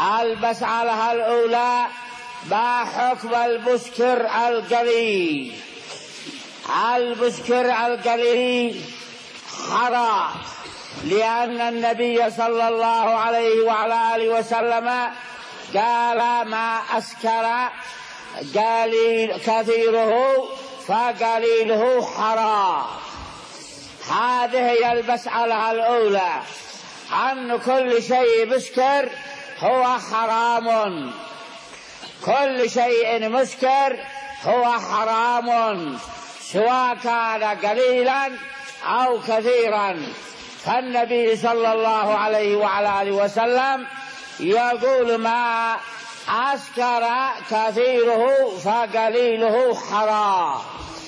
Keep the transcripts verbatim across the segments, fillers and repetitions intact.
المسألة الأولى: ما حكم المسكر القليل؟ المسكر القليل حرام، لأن النبي صلى الله عليه وعلى آله وسلم قال: ما أسكر قليل كثيره فقليله حرام. هذه هي المسألة الأولى، أن كل شيء مسكر هو حرام، كل شيء مسكر هو حرام سواء كان قليلا أو كثيرا. فالنبي صلى الله عليه وعلى آله وسلم يقول: ما أسكر كثيره فقليله حرام.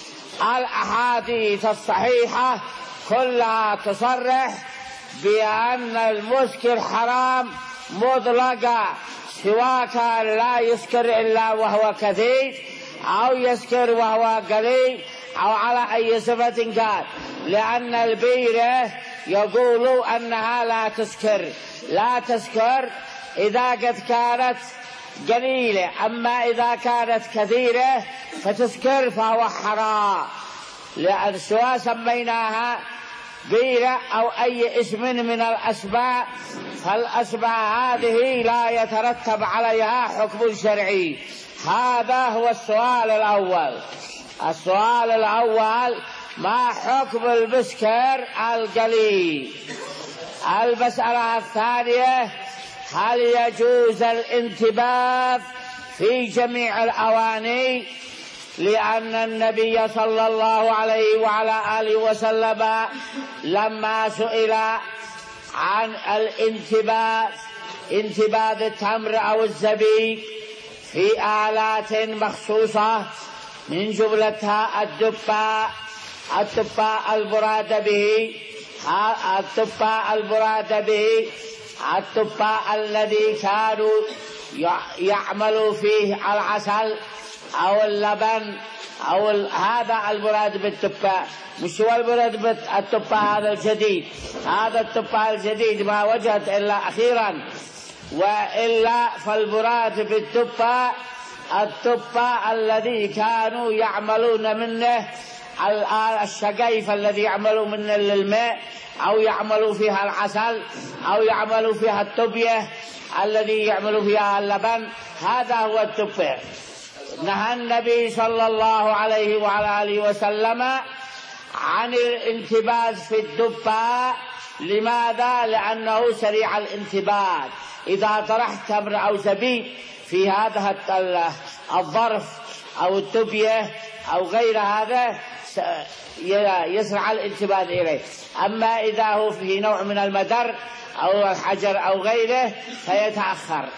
الأحاديث الصحيحة كلها تصرح بأن المسكر حرام مطلقا، سواء كان لا يسكر إلا وهو كثير أو يسكر وهو قليل أو على أي صفة كان، لأن البيرة يقول أنها لا تسكر لا تسكر إذا قد كانت قليلة، أما إذا كانت كثيرة فتسكر فهو حرام، لأن سواء سميناها بيرة أو أي اسم من الأسماء، فالأسماء هذه لا يترتب عليها حكم شرعي. هذا هو السؤال الأول. السؤال الأول: ما حكم المسكر القليل؟ المسألة الثانية: هل يجوز الانتباذ في جميع الأواني؟ لأن النبي صلى الله عليه وعلى آله وسلم لما سئل عن الانتباذ، انتباذ التمر أو الزبيب في آلات مخصوصة من جملتها الدباء الدباء المراد به الدباء المراد به الدباء الذي كانوا يعملوا فيه العسل أو اللبن أو هذا المراد بالدباء، مش هو المراد بالدباء هذا الجديد. هذا الدباء الجديد ما وجدت إلا أخيرا، وإلا فالمراد بالدباء الدباء الذي كانوا يعملون منه الشقيف الذي يعملوا منه للماء، أو يعملوا فيها العسل، أو يعملوا فيها الطبية الذي يعملوا فيها اللبن، هذا هو الدباء. نهى النبي صلى الله عليه وعلى آله وسلم عن الانتباذ في الدباء. لماذا؟ لأنه سريع الانتباذ. إذا طرحت تمر أو زبيب في هذا الظرف أو الدبية أو غير هذا يسرع الانتباذ إليه. أما إذا هو في نوع من المدر أو الحجر أو غيره فيتأخر.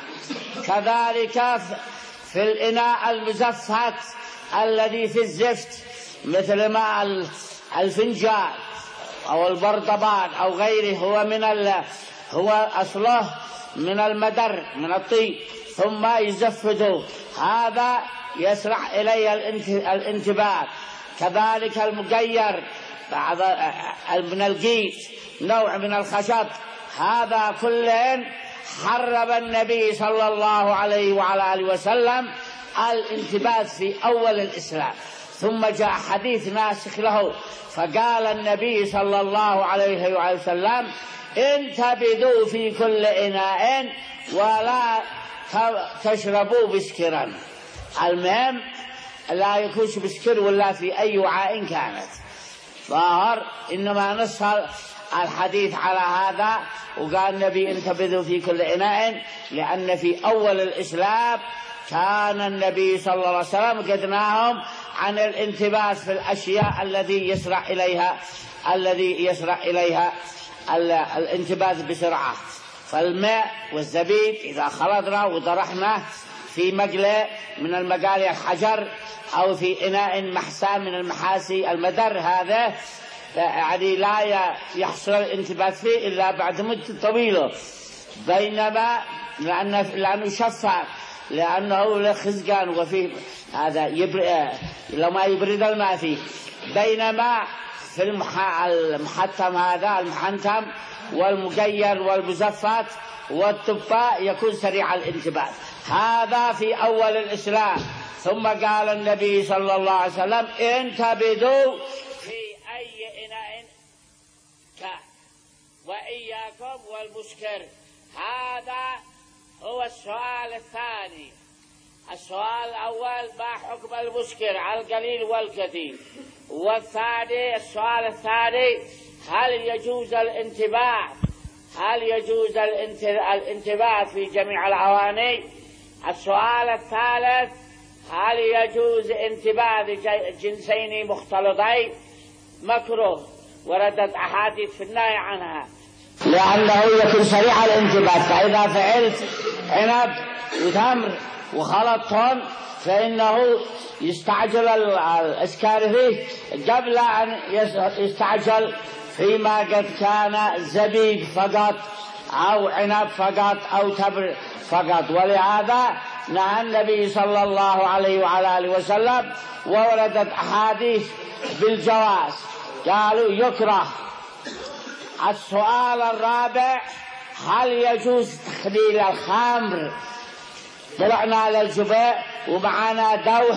كذلك في الإناء المزفت الذي في الزفت مثل ما الفنجان أو البرطمان أو غيره، هو من هو أصله من المدر من الطين ثم يزفده، هذا يسرع إليه الانتباه. كذلك المقير بعض من القيس نوع من الخشب، هذا كله حرم النبي صلى الله عليه وعلى آله وسلم الانتباه في أول الإسلام. ثم جاء حديث ناسخ له، فقال النبي صلى الله عليه وعلى وسلم: انتبذوا في كل إناء ولا تشربوا بسكرا. المهم لا يكونش بسكر ولا في أي وعاء كانت. ظاهر إنما نص الحديث على هذا، وقال النبي: انتبذوا في كل إناء، لأن في أول الإسلام كان النبي صلى الله عليه وسلم قد نهاهم عن الانتباه في الأشياء الذي يسرع إليها الذي يسرع إليها الانتباه بسرعة. فالماء والزبيب إذا خلطنا وطرحنا في مقلى من المقالي الحجر أو في إناء محسى من المحاسي المدر، هذا يعني لا يحصل الانتباه فيه إلا بعد مدة طويلة، بينما لأنه, لأنه شفاف، لأنه له خزقان وفيه هذا يبرد لو ما يبرد الماء فيه. بينما في في المحتم هذا المحنتم والمقير والمزفت والتفاء يكون سريع الانتباه. هذا في أول الإسلام. ثم قال النبي صلى الله عليه وسلم انتبذوا في أي إناء كان وإياكم والمسكر. هذا هو السؤال الثاني. السؤال الأول ما حكم المسكر على القليل والكثير، والثاني السؤال الثاني هل يجوز الانتباه هل يجوز الانتباه في جميع الأواني. السؤال الثالث هل يجوز انتباه جنسين مختلطين. مكروه، وردت أحاديث في النهي عنها لأنه يكون سريع الانتباه. فإذا فعلت عنب وتمر وخلطهم فإنه يستعجل الإسكار فيه قبل أن يستعجل فيما قد كان زبيب فقط أو عنب فقط أو تمر فقط. ولهذا نهى النبي صلى الله عليه وعلى آله وسلم، ووردت أحاديث بالجواز قالوا يكره. السؤال الرابع هل يجوز تخليل الخمر. طلعنا على الجبال ومعنا دوح،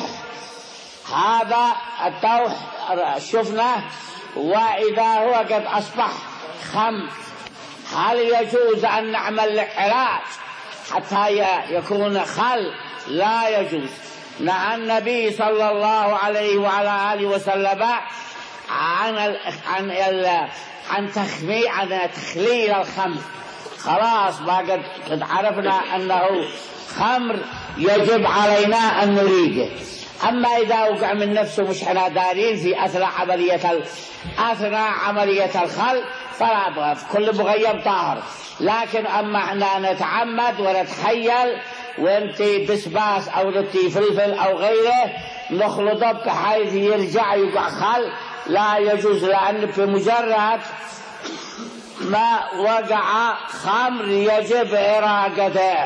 هذا الدوح شفناه وإذا هو قد أصبح خمر هل يجوز أن نعمل علاج حتى يكون خل؟ لا يجوز. نهى النبي صلى الله عليه وعلى آله وسلم عن ال... عن ال... عن تخمي عن تخليل الخمر. خلاص ما قد قد عرفنا أنه خمر يجب علينا أن نريده. أما إذا وقع من نفسه مش احنا دارين في أثناء عملية ال... أثناء عملية الخل فلا بغى، كل مغيب طاهر. لكن أما احنا نتعمد ونتخيل وانتي بسباس أو نتي فلفل أو غيره نخلطه بحيث يرجع يقع خل، لا يجوز، لأن في مجرد ما وقع خمر يجب إراقته.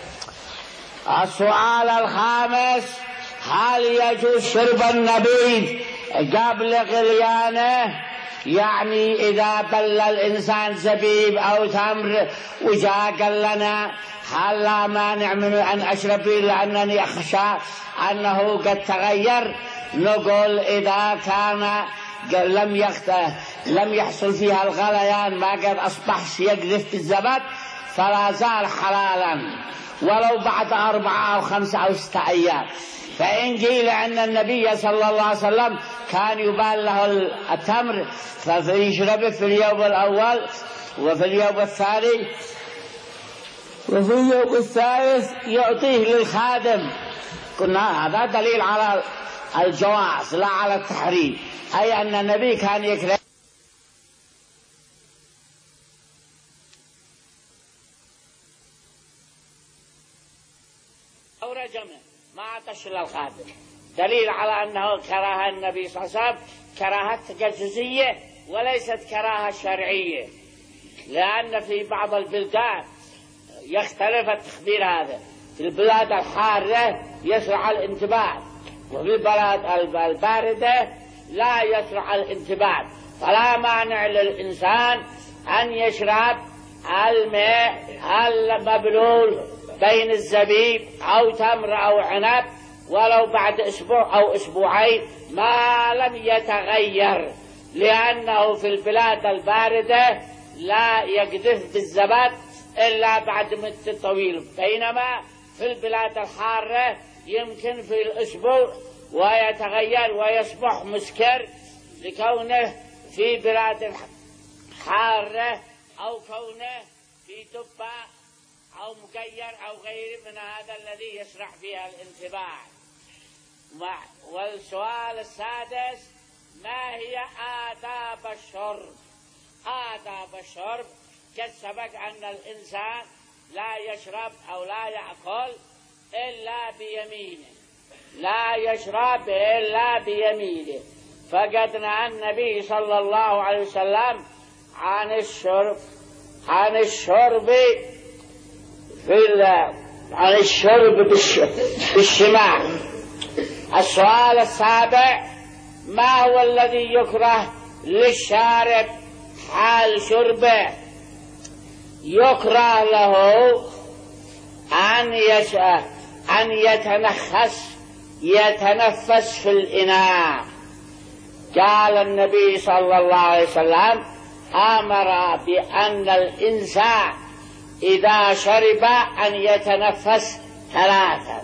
السؤال الخامس هل يجوز شرب النبيذ قبل غليانه؟ يعني إذا بل الإنسان زبيب أو تمر وجاء قال لنا هل لا مانع من أن أشرب فيه لأنني أخشى أنه قد تغير؟ نقول إذا كان لم يخته لم يحصل فيها الغليان ما قد أصبح يقذف في الزبد فلا زال حلالا ولو بعد أربعة أو خمسة أو ستة أيام. فإن قيل أن النبي صلى الله عليه وسلم كان يبال له التمر فيشربه في اليوم الأول وفي اليوم الثاني وفي اليوم الثالث يعطيه للخادم، قلنا هذا دليل على الجواز لا على التحريم، أي أن النبي كان يكره أو رجمه ما عطش للخادم، دليل على أنه كراهة النبي صلى الله عليه وسلم كراهة تجسسية وليست كراهة شرعية، لأن في بعض البلدان يختلف التخبير هذا. في البلاد الحارة يسرع الانتباه وفي البلاد الباردة لا يسرع الانتباه، فلا مانع للإنسان أن يشرب الماء المبلول بين الزبيب أو تمر أو عنب ولو بعد أسبوع أو أسبوعين ما لم يتغير، لأنه في البلاد الباردة لا يقذف بالزبد إلا بعد مدة طويلة، بينما في البلاد الحارة يمكن في الأسبوع ويتغير ويصبح مسكر لكونه في بلاد حارة أو كونه في تفاح أو مكير أو غير من هذا الذي يسرع فيها الانتباه. والسؤال السادس ما هي آداب الشرب؟ آداب الشرب قد سبق أن الإنسان لا يشرب أو لا يأكل إلا بيمينه، لا يشرب إلا بيمينه، فقد نهى النبي صلى الله عليه وسلم عن الشرب عن الشرب في عن الشرب بالشمال. السؤال السابع ما هو الذي يكره للشارب حال شربه يكره له أن يش... أن يتنخس يتنفس في الإناء. قال النبي صلى الله عليه وسلم أمر بأن الإنسان إذا شرب أن يتنفس ثلاثا،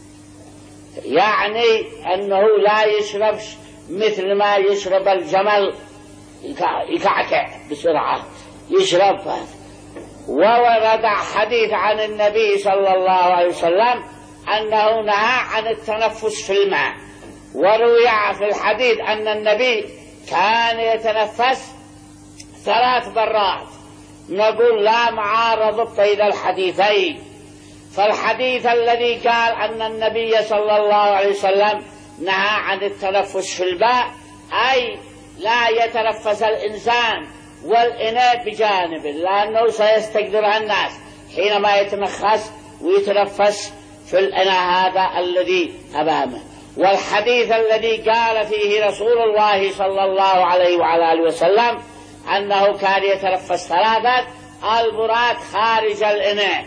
يعني أنه لا يشرب مثل ما يشرب الجمل يكعكع بسرعة يشرب. وورد حديث عن النبي صلى الله عليه وسلم أنه نهى عن التنفس في الماء، وروي في الحديث أن النبي كان يتنفس ثلاث مرات. نقول لا معارضة بين الحديثين، فالحديث الذي قال أن النبي صلى الله عليه وسلم نهى عن التنفس في الماء أي لا يتنفس الإنسان والإناء بجانب، لأنه سيستقدرها الناس حينما يتنخس ويتنفس في الإناء هذا الذي أمامه. والحديث الذي قال فيه رسول الله صلى الله عليه وعلى آله وسلم أنه كان يتنفس ثلاثة، المراد خارج الإناء،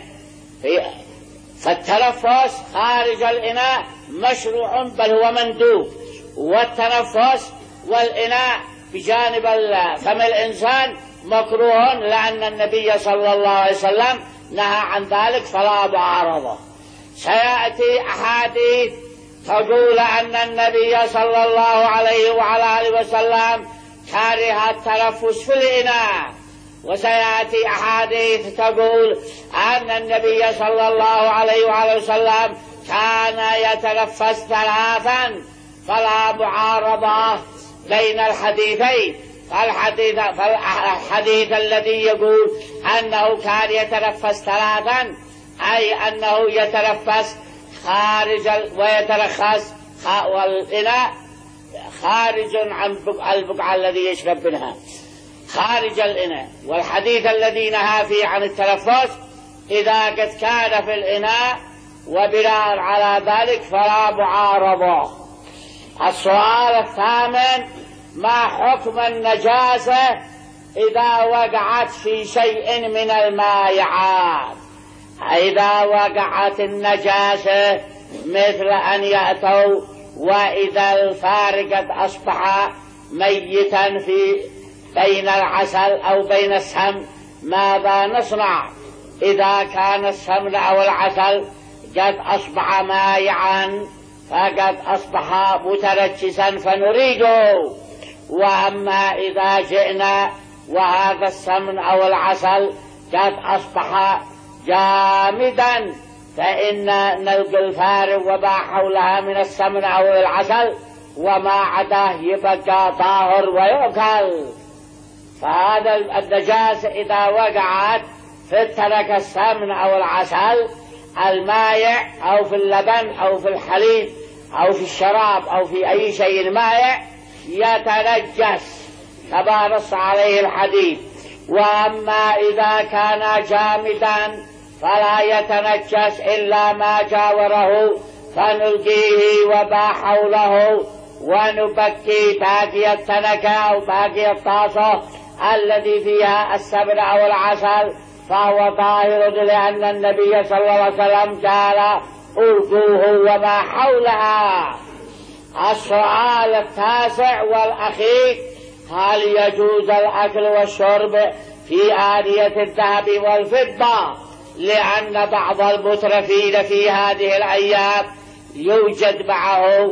فالتنفس خارج الإناء مشروع بل هو مندوب، والتنفس والإناء بجانب فم الإنسان مكروه، لأن النبي صلى الله عليه وسلم نهى عن ذلك فلا معارضة. سيأتي أحاديث تقول أن النبي صلى الله عليه وعلى آله وسلم كره التنفس في الإناء، وسيأتي أحاديث تقول أن النبي صلى الله عليه وعلى وسلم كان يتنفس ثلاثا، فلا معارضة بين الحديثين. فالحديث, فالحديث الذي يقول أنه كان يتنفس ثلاثا أي أنه يتنفس خارج ويترخص والإناء خارج عن البقعة الذي يشرب منها خارج الإناء. والحديث الذي نهى فيه عن التنفس إذا قد كان في الإناء وبناء على ذلك فلا معارضة. السؤال الثامن: ما حكم النجاسة إذا وقعت في شيء من المائعات؟ إذا وقعت النجاسة مثل أن يأتوا وإذا الفارقة أصبح ميتا في بين العسل أو بين السمن، ماذا نصنع؟ إذا كان السمن أو العسل قد أصبح مائعا فقد أصبح متنجسا فنريده. وأما إذا جئنا وهذا السمن أو العسل قد أصبح جامدا فإن نلقي الفارغ وما حولها من السمن أو العسل وما عداه يبقى طاهر ويؤكل. فهذا النجاسة إذا وقعت في ترك السمن أو العسل المائع أو في اللبن أو في الحليب أو في الشراب أو في أي شيء مائع يتنجس كما نص عليه الحديث. وأما إذا كان جامدا فلا يتنجس إلا ما جاوره فنلقيه وما حوله ونبكي باقي التنكة أو باقي الطاسة الذي فيها السمن أو العسل فهو طاهر، لأن النبي صلى الله عليه وسلم قال ألقوه وما حولها. السؤال التاسع والأخير: هل يجوز الأكل والشرب في آنية الذهب والفضة؟ لأن بعض المترفين في هذه الأيام يوجد معه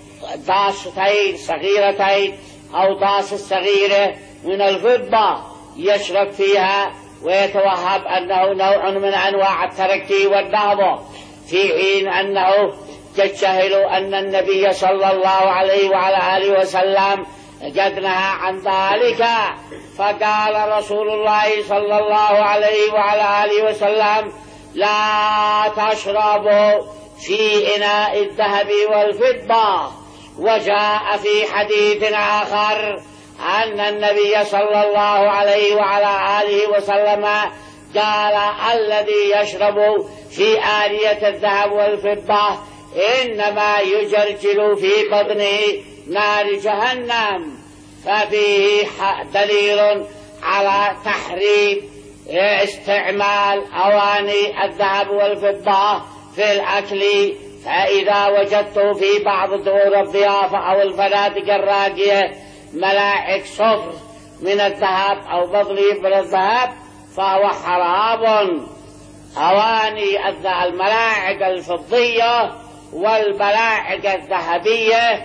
طاستين صغيرتين أو طاس صغيرة من الفضة يشرب فيها ويتوهم أنه نوع من أنواع التركي والنهضة، في حين أنه تجهل أن النبي صلى الله عليه وعلى آله وسلم قد نهى عن ذلك. فقال رسول الله صلى الله عليه وعلى آله وسلم: لا تشربوا في إناء الذهب والفضة. وجاء في حديث آخر أن النبي صلى الله عليه وعلى آله وسلم قال: الذي يشرب في آنية الذهب والفضة إنما يجرجل في بطنه نار جهنم. ففيه دليل على تحريم استعمال أواني الذهب والفضة في الأكل. فإذا وجدته في بعض دور الضيافة أو الفنادق الراقية ملاعق صفر من الذهب أو بضليف من الذهب فهو حرام. أواني الملاعق الفضية والملاعق الذهبية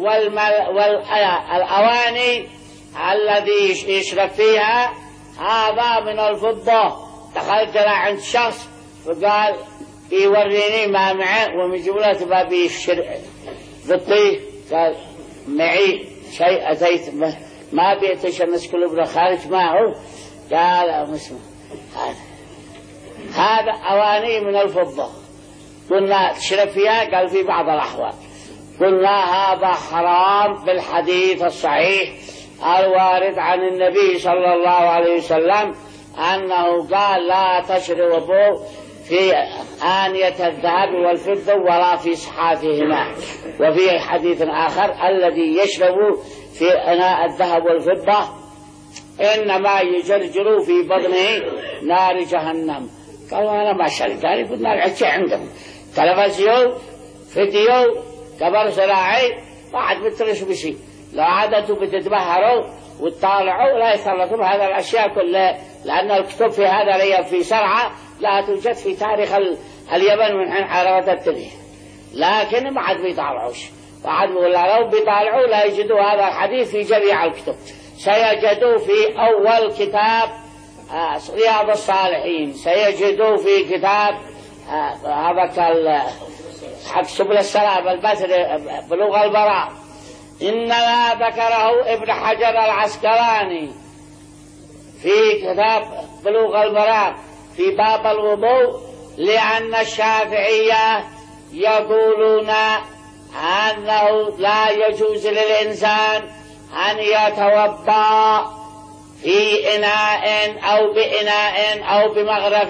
والأواني الذي يشرب فيها هذا من الفضة. دخلت عند شخص فقال بيوريني ما معه ومن جملة ما بيشرب بالطيف، قال معي شيء أتيت ما بيتش الناس كله بلا خارج معه. قال مسمى هذا هذا أواني من الفضة. قلنا تشرب فيها؟ قال في بعض الأحوال. قلنا هذا حرام بالحديث الصحيح الوارد عن النبي صلى الله عليه وسلم أنه قال لا تشربوا في آنية الذهب والفضة ولا في صحافهما. وفي حديث آخر الذي يشرب في إناء الذهب والفضة إنما يجرجر في بطنه نار جهنم. قالوا أنا ما شرب. قال يقول نار عشي عندهم تلفزيون فيديو كبر زراعي بعد بترش بشي لو عادتوا بتتبهروا وتطالعوا لا يخلطوا بهذا الأشياء كلها، لأن الكتب في هذا الأيام في سرعة لا توجد في تاريخ اليمن من حين حركة الدنيا، لكن ما عاد بيطالعوش. وعاد لو بيطالعوا لا يجدوا هذا الحديث في جميع الكتب، سيجدوا في أول كتاب آه رياض الصالحين، سيجدوا في كتاب آه هذا حق سبل السلام البتر بلوغ البراء، إنما ذكره ابن حجر العسقلاني في كتاب بلوغ البراء في باب الوضوء، لأن الشافعية يقولون أنه لا يجوز للإنسان أن يتوضأ في إناء أو بإناء أو بمغرف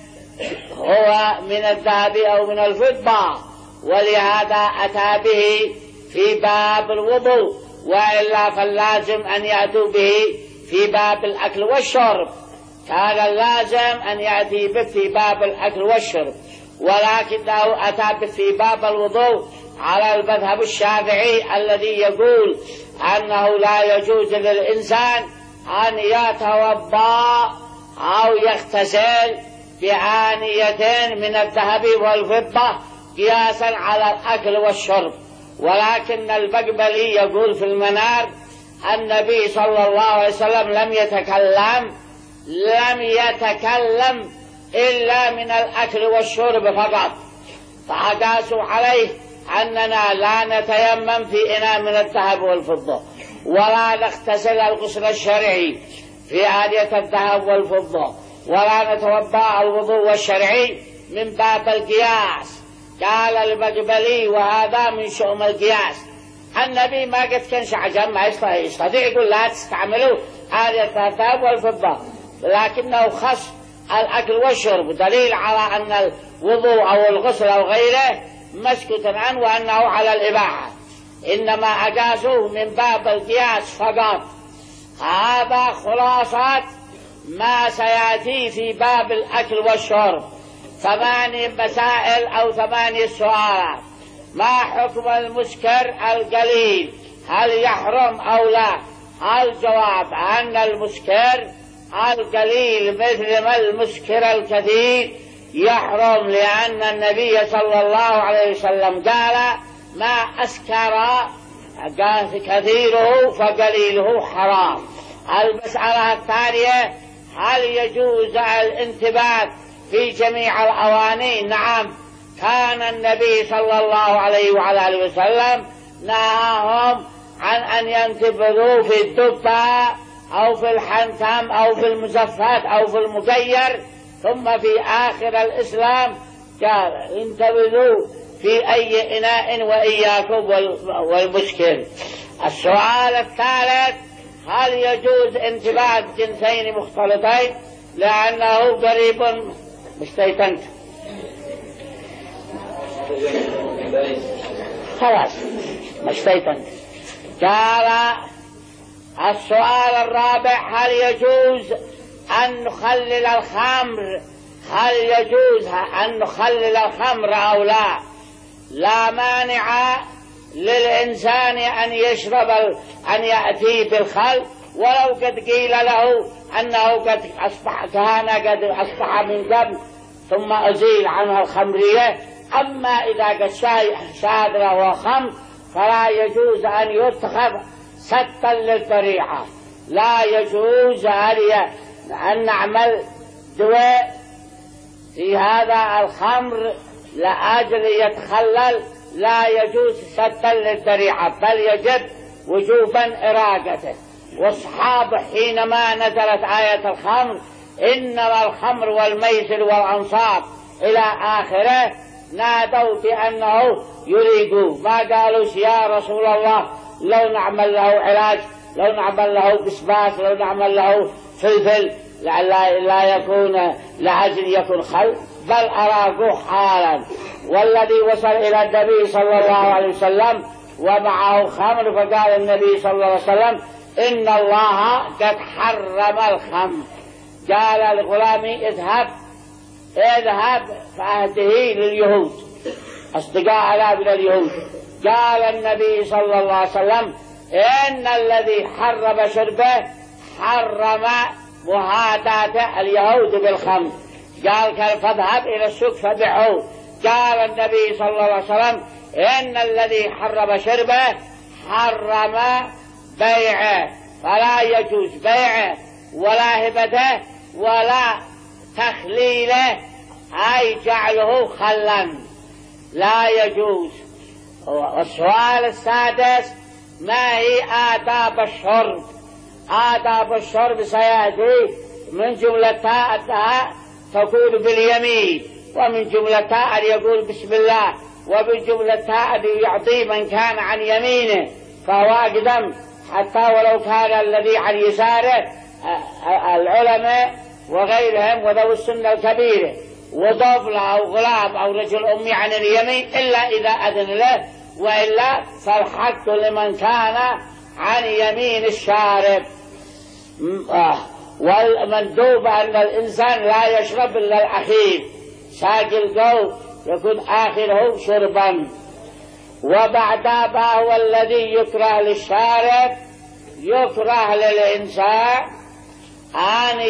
هو من الذهب أو من الفضة، ولهذا أتى به في باب الوضوء، وإلا فاللازم أن يأتوا به في باب الأكل والشرب. كان اللازم أن يأتي به في باب الأكل والشرب، ولكنه أتى به في باب الوضوء على المذهب الشافعي الذي يقول أنه لا يجوز للإنسان أن يتوضأ أو يغتسل بآنية من الذهب والفضة قياسا على الأكل والشرب. ولكن البقبلي يقول في المنار النبي صلى الله عليه وسلم لم يتكلم لم يتكلم إلا من الأكل والشرب فقط، فأقاسوا عليه أننا لا نتيمم في إناء من الذهب والفضة ولا نغتسل الغسل الشرعي في آنية الذهب والفضة ولا نتوضأ الوضوء الشرعي من باب القياس. قال البقبلي وهذا من شؤم القياس. النبي ما قد كان عجم ما يستطيع يقول لا تستعملوا آنية الذهب والفضة، لكنه خص الأكل والشرب دليل على أن الوضوء أو الغسل أو غيره مسكوت عنه وأنه على الإباحة، إنما أجازوه من باب القياس فقط. هذا خلاصة ما سيأتي في باب الأكل والشرب. ثماني مسائل أو ثماني سؤالات. ما حكم المسكر القليل؟ هل يحرم أو لا؟ الجواب أن المسكر القليل مثل ما المسكر الكثير يحرم، لأن النبي صلى الله عليه وسلم قال ما أسكر كثيره فقليله حرام. المسألة الثانية هل يجوز الانتباه في جميع الأواني؟ نعم، كان النبي صلى الله عليه وعلى آله وسلم نهاهم عن أن ينتبذوا في الدبة أو في الحنتم أو في المزفات أو في المغير، ثم في آخر الإسلام قال انتبذوا في أي إناء وإياكم والمسكر. السؤال الثالث هل يجوز انتباه جنسين مختلطين؟ لأنه قريب مستيتنت خلاص مستيتنت. قال السؤال الرابع: هل يجوز أن نخلل الخمر؟ هل يجوز أن نخلل الخمر أو لا؟ لا مانع للإنسان أن يشرب أن يأتي بالخل، ولو قد قيل له أنه قد أصبح كان قد أصبح من قبل ثم أزيل عنها الخمرية. أما إذا قد شادر وخمر فلا يجوز أن يتخذ ستا للذريعة. لا يجوز أن نعمل دواء في هذا الخمر لأجل يتخلل، لا يجوز ستا للذريعة، بل يجب وجوبا إراقته. والصحابة حينما نزلت آية الخمر إنما الخمر والميسر والأنصاب إلى آخره نادوا بأنه يريدوا، ما قالوا يا رسول الله لو نعمل له علاج، لو نعمل له بسباس، لو نعمل له فلفل لعل لا يكون لعجل يكون خل، بل أراقوه حالا. والذي وصل إلى النبي صلى الله عليه وسلم ومعه خمر فقال النبي صلى الله عليه وسلم إن الله قد حرم الخمر. قال الغلام اذهب اذهب فأهده لليهود، أصدقاء من اليهود. قال النبي صلى الله عليه وسلم إن الذي حرم شربه حرم مهاداة اليهود بالخمر. قال فاذهب إلى السوق فبيعوه. قال النبي صلى الله عليه وسلم إن الذي حرم شربه حرم بيعه، فلا يجوز بيعه ولا هبته ولا تخليله، أي جعله خلا، لا يجوز. والسؤال السادس: ما هي آداب الشرب؟ آداب الشرب سيأتي من جملتها أنها تقول باليمين، ومن جملتها أن يقول بسم الله، ومن جملتها أن يعطي من كان عن يمينه فهو أقدم، حتى ولو كان الذي عن يساره العلماء وغيرهم وذوي السنة الكبيرة، وطفل أو غلام أو رجل أمي عن اليمين، إلا إذا أذن له، وإلا فالحق لمن كان عن يمين الشارب. والمندوب أن الإنسان لا يشرب إلا الأخير، ساقي القول يكون آخره شربا. وبعد ما هو الذي يكره للشارب، يكره للإنسان أن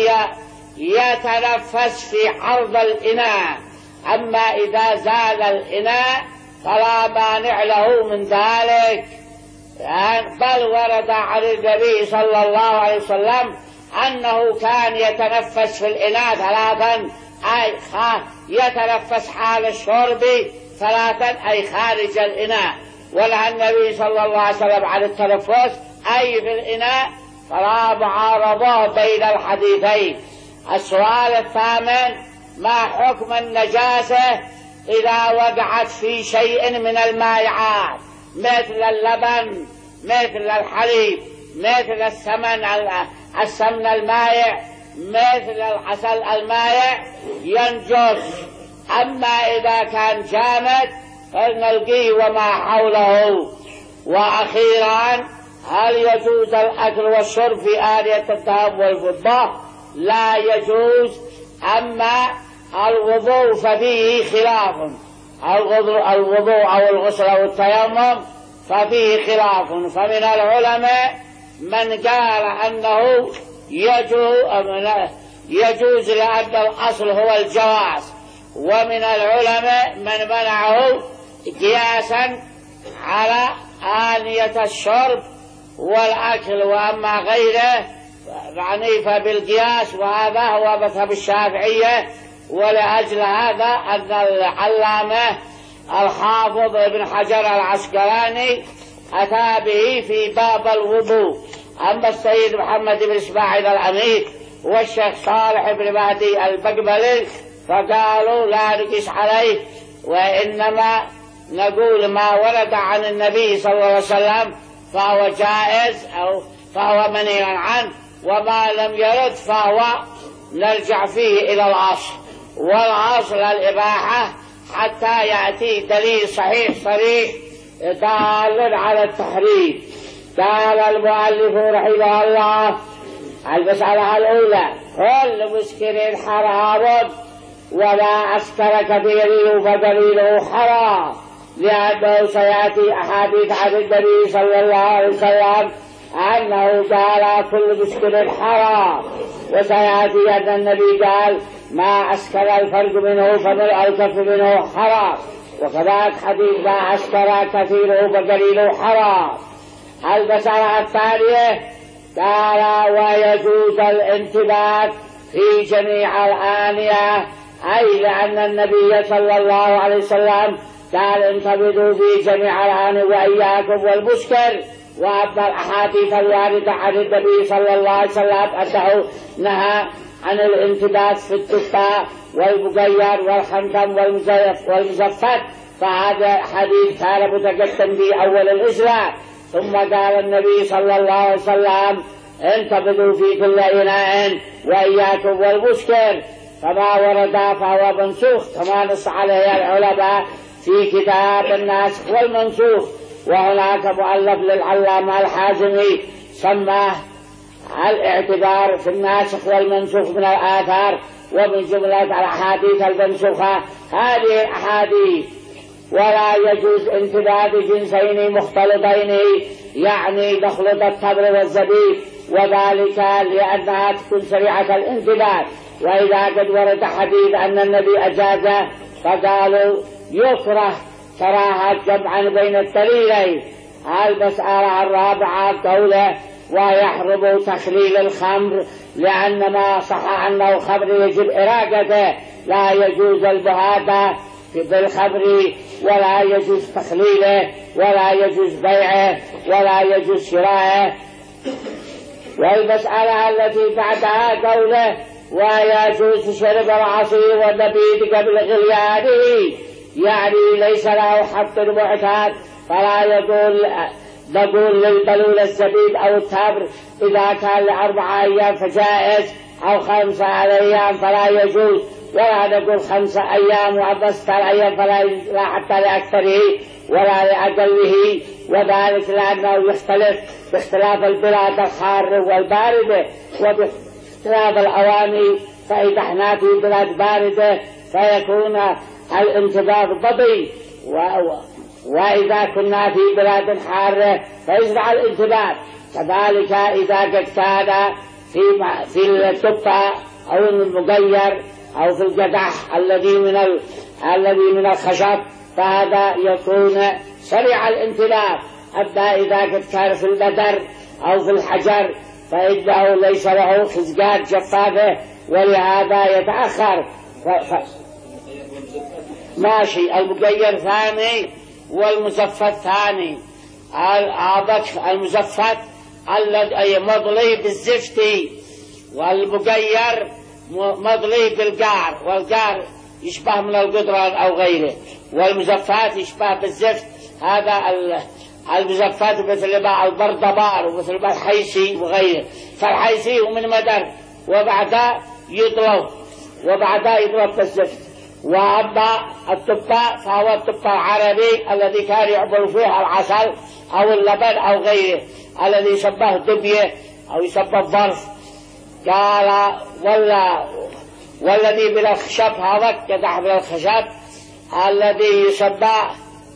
يتنفس في عرض الإناء، أما إذا زال الإناء فلا مانع له من ذلك. بل ورد عن النبي صلى الله عليه وسلم أنه كان يتنفس في الإناء ثلاثا، أي يتنفس حال الشرب ثلاثا أي خارج الإناء، ونهى النبي صلى الله عليه وسلم عن التنفس أي في الإناء، فلا معارضة بين الحديثين. السؤال الثامن: ما حكم النجاسة إذا وقعت في شيء من المائعات مثل اللبن، مثل الحليب، مثل السمن السمن المائع، مثل العسل المائع، ينجس. أما إذا كان جامد فلنلقيه وما حوله. وأخيرا: هل يجوز الأكل والشرب في آنية الذهب والفضة؟ لا يجوز. أما الوضوء ففيه خلاف، الوضوء أو الغسل أو التيمم ففيه خلاف، فمن العلماء من قال أنه يجوز, يجوز لأن الأصل هو الجواز، ومن العلماء من منعه قياسا على آنية الشرب والأكل. وأما غيره يعني فبالقياس، وهذا هو مذهب الشافعية. ولأجل هذا أن العلامة الحافظ ابن حجر العسقلاني أتى به في باب الوضوء. أما السيد محمد بن إسماعيل الأمير والشيخ صالح بن مهدي البقبلي فقالوا لا نقيس عليه، وإنما نقول ما ورد عن النبي صلى الله عليه وسلم فهو جائز أو فهو منهي عنه، وما لم يرد فهو نرجع فيه إلى الأصل، والأصل الإباحة حتى يأتي دليل صحيح صريح دال على التحريم. قال المؤلف رحمه الله: المسألة الأولى: كل مسكر حرام، ولا أسكر كثيره فدليله حرام، لأنه سيأتي أحاديث عن النبي صلى الله عليه وسلم أنه قال كل مسكر حرام، وسيأتي أن النبي قال ما أسكر الفرج منه فملء الكف منه حرام، وكذلك حديث ما أسكر كثيره فدليله حرام. المسألة الثانية: قال ويجوز الانتباه في جميع الآنية، أي لأن النبي صلى الله عليه وسلم قال انتبهوا في جميع الآنية وإياكم والمسكر. وأما الأحاديث الواردة عن النبي صلى الله عليه وسلم أنه نهى عن الانتباه في التفاح والمغير والخنثم والمزفت، فهذا حديث كان متقدم في أول الإسلام. ثم قال النبي صلى الله عليه وسلم انتبهوا في كل إناء وإياكم والمسكر، فما ورد فهو منسوخ، كما نص عليه العلماء في كتاب الناسخ والمنسوخ. وهناك مؤلف للعلامة الحازمي سماه الاعتبار في الناسخ والمنسوخ من الآثار، ومن جملة الأحاديث المنسوخة هذه الأحاديث: ولا يجوز انتباه جنسين مختلطين، يعني نخلط التمر والزبيب، وذلك لأنها تكون سريعة الانتباه. وإذا قد ورد حديث أن النبي أجازه فقالوا يكره كراهة جمعا بين الدليلين. المسألة الرابعة قوله ويحرم تخليل الخمر، لأن ما صح أنه الخمر يجب إراقته، لا يجوز المهادة بالخمر، ولا يجوز تخليله، ولا يجوز بيعه، ولا يجوز شراءه. والمسألة التي بعدها قوله ويجوز شرب العصير والنبيذ قبل غليانه، يعني ليس له حق معتاد، فلا يقول نقول للبلول الزبيب أو التمر إذا كان لأربعة أيام فجائز، أو خمسة أيام فلا يجوز، ولا نقول خمسة أيام وأما ستة أيام فلا يجوز، لا حتى لأكثره ولا لأقله، وذلك لأنه يختلف باختلاف البلاد الحارة والباردة وباختلاف الأواني. فإذا احنا في بلاد باردة فيكون الانتباه ضبي، وإذا كنا في بلاد حارة فيزرع الانتباه. كذلك إذا قد كان في في التبة أو المغير أو في القدح الذي من ال... الذي من الخشب فهذا يكون سريع الانتباه. أما إذا قد كان في البدر أو في الحجر فإنه ليس له خزقات جفافة، ولهذا يتأخر. ف... ف... ماشي. المغير ثاني والمزفت ثاني. المزفت الذي مضلي بالزفت، والمغير مضلي بالقعر، والقعر يشبه من القدران أو غيره، والمزفات يشبه بالزفت. هذا المزفات مثل ما البردبار ومثل ما الحيسي وغيره. فالحيسي هو من مدر وبعدها يضرب وبعدها يضرب بالزفت. وأما التباء فهو التباء العربي الذي كان يعمل فيه العسل أو اللبن أو غيره، الذي يسمى دبية أو يسمى ظرف. قال ولا والذي من الخشب هذا كدح من الخشب الذي يسمى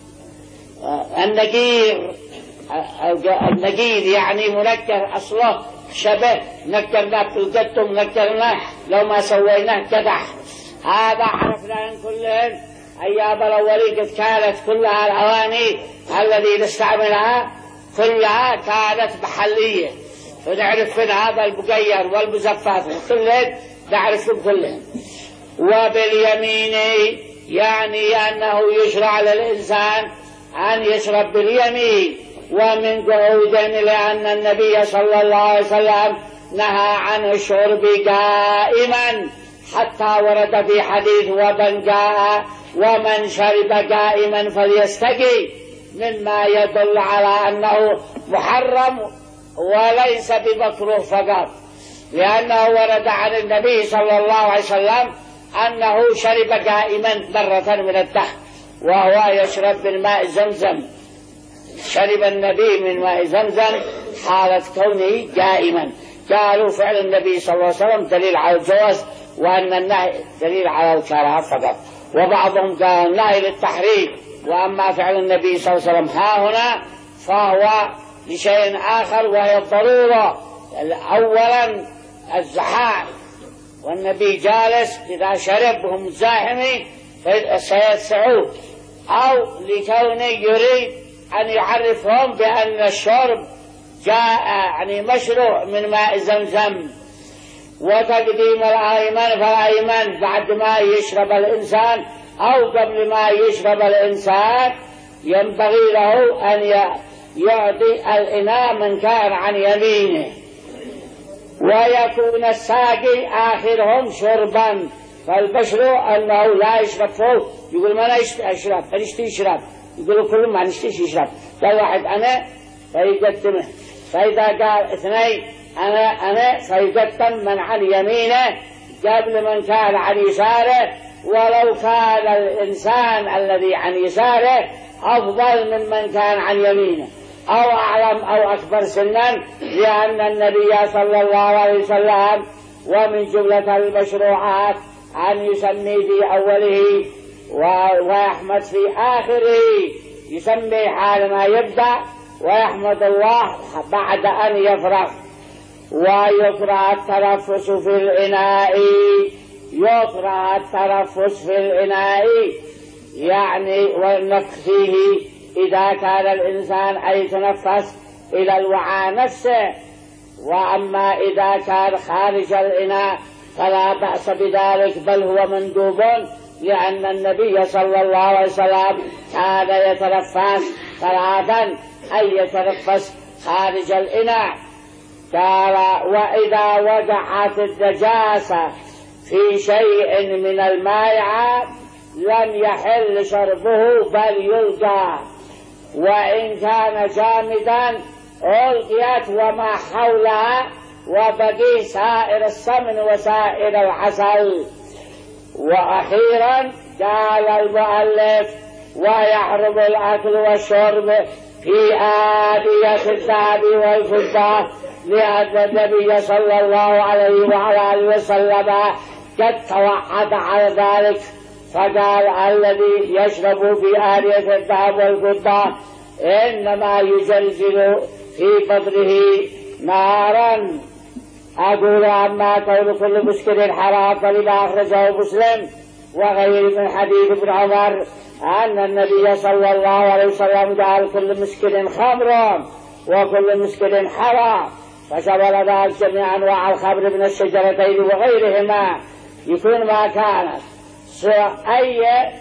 النقير. النقير يعني منكر، أصله شبه نكرناه في القطم، نكرناه لو ما سويناه كدح. هذا عرفنا ان كلهم ايام الاولين قد كانت كلها الاواني التي نستعملها كلها كانت محليه، فنعرف من هذا المغير والمزفات كلهم نعرفهم كلهم. وباليمين يعني انه يشرع للانسان ان يشرب باليمين، ومن قعود لان النبي صلى الله عليه وسلم نهى عن الشرب قائما، حتى ورد في حديث ومن جاء ومن شرب قائما فليستقي، مما يدل على أنه محرم وليس بمكروه فقط، لأنه ورد عن النبي صلى الله عليه وسلم أنه شرب قائما مرة من الدهر وهو يشرب من ماء زمزم. شرب النبي من ماء زمزم حالة كونه جائما. قالوا فعل النبي صلى الله عليه وسلم دليل على الجواز، وأن النهي دليل على الكراهة فقط. وبعضهم قال النهي للتحريم، وأما فعل النبي صلى الله عليه وسلم ها هنا فهو لشيء آخر، وهي الضرورة. أولا الزحام، والنبي جالس إذا شرب وهم زاحمين سيسعوه، أو لكونه يريد أن يعرفهم بأن الشرب جاء يعني مشروع من ماء زمزم. وتقديم الأيمن، فالأيمن بعد ما يشرب الإنسان أو قبل ما يشرب الإنسان ينبغي له أن يعطي الإناء من كان عن يمينه، ويكون الساقي آخرهم شربا. فالبشر أنه لا يشرب فوق، يقول ما أشرب فنشتي يشرب، يقولوا كلهم ما نشتيش يشرب، قال واحد أنا فيقدمه، فإذا قال اثنين أنا أنا فيقدم من عن يمينه قبل من كان عن يساره، ولو كان الإنسان الذي عن يساره أفضل من من كان عن يمينه أو أعلم أو أكبر سنا، لأن النبي صلى الله عليه وسلم ومن جملة المشروعات أن يسمي في أوله ويحمد في آخره، يسمي حال ما يبدأ ويحمد الله بعد أن يفرغ. ويكره التنفس في الإناء، يكره التنفس في الإناء يعني والنفخ فيه إذا كان الإنسان أن يتنفس إلى الوعاء نفسه. وأما إذا كان خارج الإناء فلا بأس بذلك، بل هو مندوب، لأن النبي صلى الله عليه وسلم كان يتنفس ثلاثا، أي يتنفس خارج الإناء. قال وإذا وقعت النجاسة في شيء من الماء لم يحل شربه بل يلقى، وإن كان جامدا ألقيت وما حولها وبقي سائر السمن وسائر العسل. وأخيرا قال المؤلف ويحرم الأكل والشرب في آدية الذهب والفضة، لأن النبي صلى الله عليه وعلى آله وسلم قد توعد على ذلك، فقال الذي يشرب في آدية الذهب والفضة إنما يزلزل في بطنه نارا. أقول أما كون كل مسكر حرام فلما أخرجه مسلم وغيره من حديث ابن عمر أن النبي صلى الله عليه وسلم قال كل مسكر خمر وكل مسكر حرام، فشمل ذلك جميع أنواع الخمر من الشجرتين وغيرهما، يكون ما كانت أي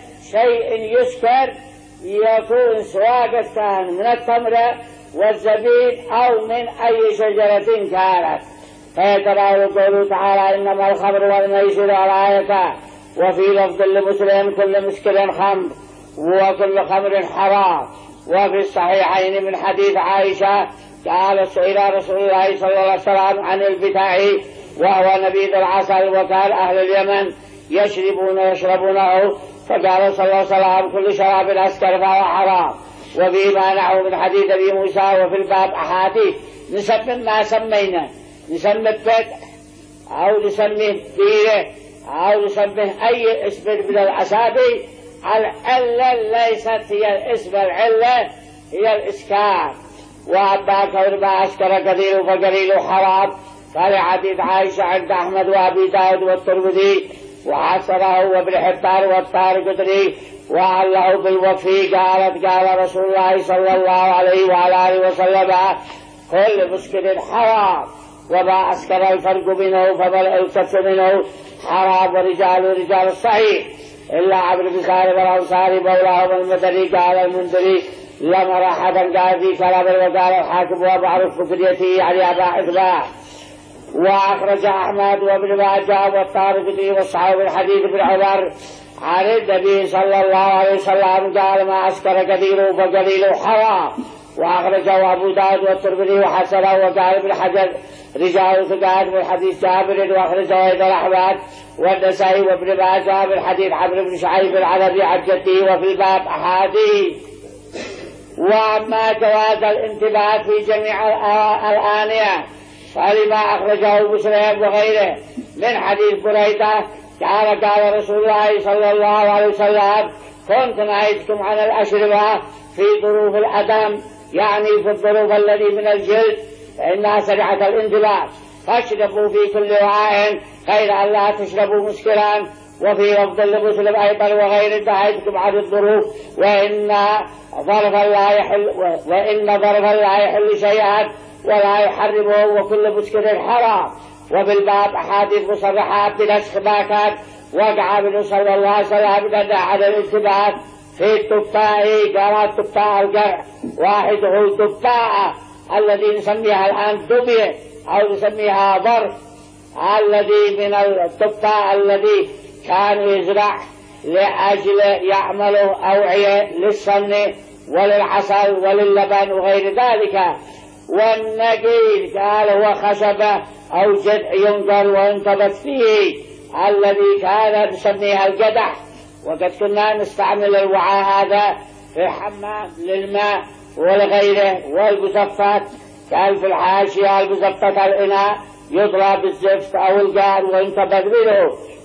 شيء يسكر يكون سواء كان من التمر والزبيب أو من أي شجرة كانت. فيتبعه قوله تعالى إنما الخمر والميسر والآية، وفي لفظ لمسلم كل مسكر خمر وكل خمر حرام. وفي الصحيحين من حديث عائشة قال سئل رسول الله صلى الله عليه وسلم عن البتاع وهو نبيذ العسل، وكان أهل اليمن يشربون يشربونه، فقال صلى الله عليه وسلم كل شراب أسكر فهو حرام. وفي مانعه من حديث أبي موسى. وفي الباب أحاديث نسمي ما سمينا، نسمي البيت أو نسميه بيره أو نسميه أي اسم من الأسامي، العلة ليست هي الاسم، العلة هي الإسكار. وأما كون ما أسكر كثير فقليل حرام، فلحديث عائشة عند أحمد وأبي داود والترمذي وحسنه وابن حبان والطارقطني وعله بالوفي قالت قال رسول الله صلى الله عليه وعلى آله وسلم كل مسكر حرام، وما أسكر الفرق منه فما الكف منه حرام. ورجال رجال الصحيح إلا عبد بن سالم الأنصاري مولاهم المدني قال المنذري لم أرى أحدا قال في كلام، وقال الحاكم ومعروف بكريته يعني أبا حفظه. وأخرج أحمد وابن ماجه والطارقطني والصحابي الحديث بن عمر عن النبي صلى الله عليه وسلم قال ما أسكر كثير فقليل حرام. وأخرجه أبو داود والترمذي وحسنه. وقال ابن حجر رجال ثقات من حديث جابر. وأخرجه أيضا أحمد والنسائي وابن ماجه من حديث عمرو بن شعيب عن أبي عن جده. وفي الباب أحاديث. وأما جواز الانتباه في جميع الآنية فلما أخرجه مسلم وغيره من حديث بريدة قال قال رسول الله صلى الله عليه وسلم كنت نهيتكم عن الأشربة في ظروف الأدم، يعني في الظروف التي من الجلد فإنها سريعة الانتباه، فاشربوا في كل وعاء غير أن لا تشربوا مسكرا. وفي لفظ لمسلم أيضا وغير نهيتكم عن الظروف وإن ظرفا لا يحل وإن ظرفا لا يحل شيئا ولا يحرمه وكل مسكر حرام. وبالباب أحاديث مصرحات بنسخ ما كان وقع منه صلى الله عليه وسلم من عن الانتباه في التفاء. قال التفاء القرع، واحد هو التفاء الذي نسميها الآن دمية أو نسميها ظرف، الذي من التفاء الذي كان يزرع لأجل يعمله أوعية للسمن وللعسل وللبن وغير ذلك. والنقيل قال هو خشبة أو جذع ينقل وينتبت فيه الذي كان نسميها القدح، وقد كنا نستعمل الوعاء هذا في حمام للماء ولغيره. والمزفت كان في الحاشية المزفت الإناء يضرب بالزفت أو القار وينتبت منه.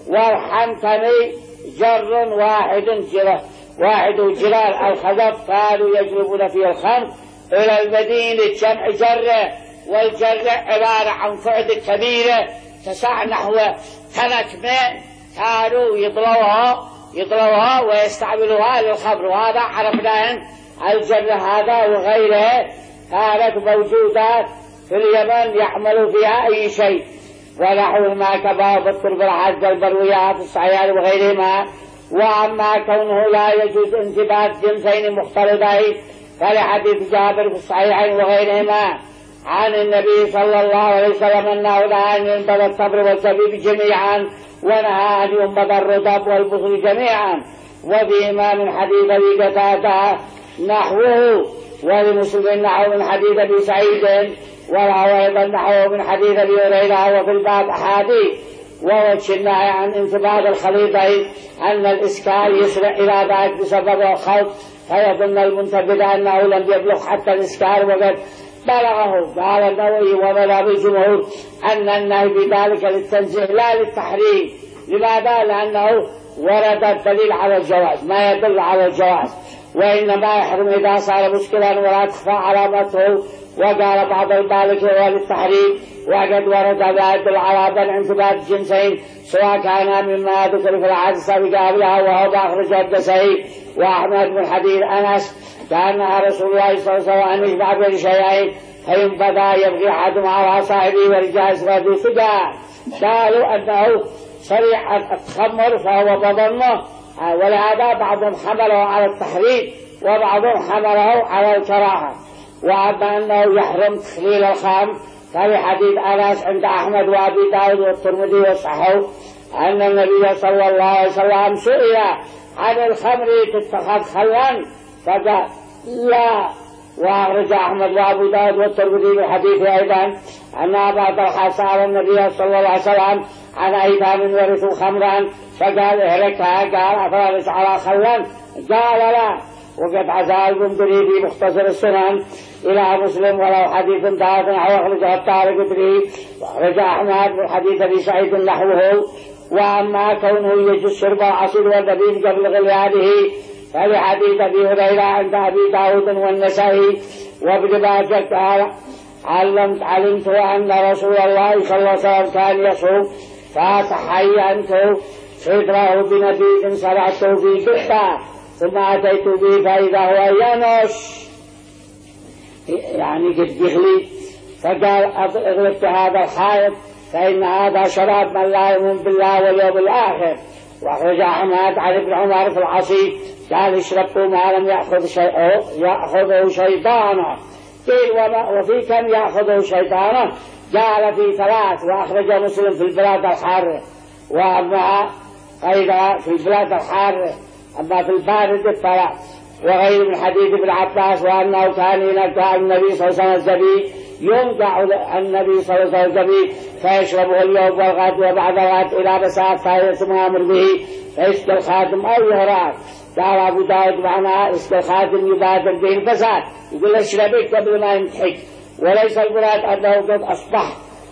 والحنتمي جر واحد جره واحد جرار الخزف كانوا يجلبون فيه الخمر إلى المدينة جمع جرة، والجرة عبارة عن فعد كبيرة تسع نحو ثلاث ماء كانوا يضلوها يضلوها ويستعملوها للخمر. وهذا عرفنا الجرة هذا وغيره كانت موجودات في اليمن يعملوا فيها أي شيء، ونحو ما كباب الترب الحج البرويات الصعيان وغيرهما. وأما كونه لا يجوز انتباه جنسين مختلطين فلحديث جابر في الصحيحين وغيرهما عن النبي صلى الله عليه وسلم أنه نهى أن ينبذ الصبر والزبيب جميعا ونهى أن ينبذ الرطب والبصل جميعا. وفيهما من حديث أبي قتادة نحوه، ولمسلم نحو من حديث أبي سعيد، وله أيضا نحوه من حديث أبي هريرة. وفي الباب أحاديث. ووجه النهي عن انتباه الخليطين أن الإسكار يسرع إلى ذلك بسبب الخلط فيظن المنتبه أنه لم يبلغ حتى الإسكار وقد بلغه. قال النووي ومذهب الجمهور أن النهي بذلك للتنزيه لا للتحريم. لماذا؟ لأنه ورد الدليل على الجواز ما يدل على الجواز، وإنما يحرم إذا صار مشكلا ولا تخفى علامته. وقال بعض المالكية هو للتحريم، وقد ورد لا يدل على منع انتباه الجنسين سواء كان مما ذكر في الحديث قبلها وهو أخرج النسائي وأحمد من حديث أنس كان رسول الله صلى الله عليه وسلم أن يجمع بين شيئين فينبذا يبغي أحدهما على صاحبه ورجال صلاته سجاء. قالوا أنه سريع التخمر فهو بظنه، ولهذا بعضهم حمله على التحريم وبعضهم حمله على الكراهة. وأما أنه يحرم تخليل الخمر ففي حديث أنس عند أحمد وأبي داود والترمذي وصححه أن النبي صلى الله عليه وسلم سئل عن الخمر تتخذ خلا فقال لا. وأخرج أحمد وأبو داود والترمذي بالحديث أيضا أن أبا طلحة سأل النبي صلى الله عليه وسلم عن أيتام ورثوا خمرا فقال اهلكها، قال أفرغت على خلا؟ قال لا. وقد عزا المنذري في مختصر السنن إلى مسلم ولو حديث ثالث وأخرجه الطارقطري وأخرج أحمد بالحديث أبي سعيد نحوه. وأما كونه يجوز شرب العصير والزبيب قبل غليانه فلحديث أبي هريرة عند أبي داود والنسائي وابن ماجه قال علمت علمت أن رسول الله صلى الله عليه وسلم كان يصوم فتحينت صدره بنبيذ صنعته في قطة ثم أتيت به فإذا هو ينش يعني قد يغلي، فقال اغلقت هذا الحائط فإن هذا شراب من لا يؤمن بالله واليوم الآخر. وأخرج أحمد عن ابن عمر في العصير قال اشربوا ما لم يأخذ شيء يأخذه شيطانه. قيل وفي كم يأخذه شيطانه؟ قال في ثلاث. وأخرج مسلم في البلاد الحارة. وأما أيضا في البلاد الحارة أما في البارد الثلاث. وغير من حديث ابن عباس وأنه كان ينقع النبي صلى الله عليه وسلم الزبيب ينقع النبي صلى الله عليه وسلم الزبيب فيشربه اليوم والغد وبعد الغد إلى مساء ثالث ثم يأمر به فيسقي الخادم أو يهران. قال أبو داود معناه الخادم يبادر به الفساد، يقول له اشربك قبل ما ينتحك، وليس المراد أنه قد أصبح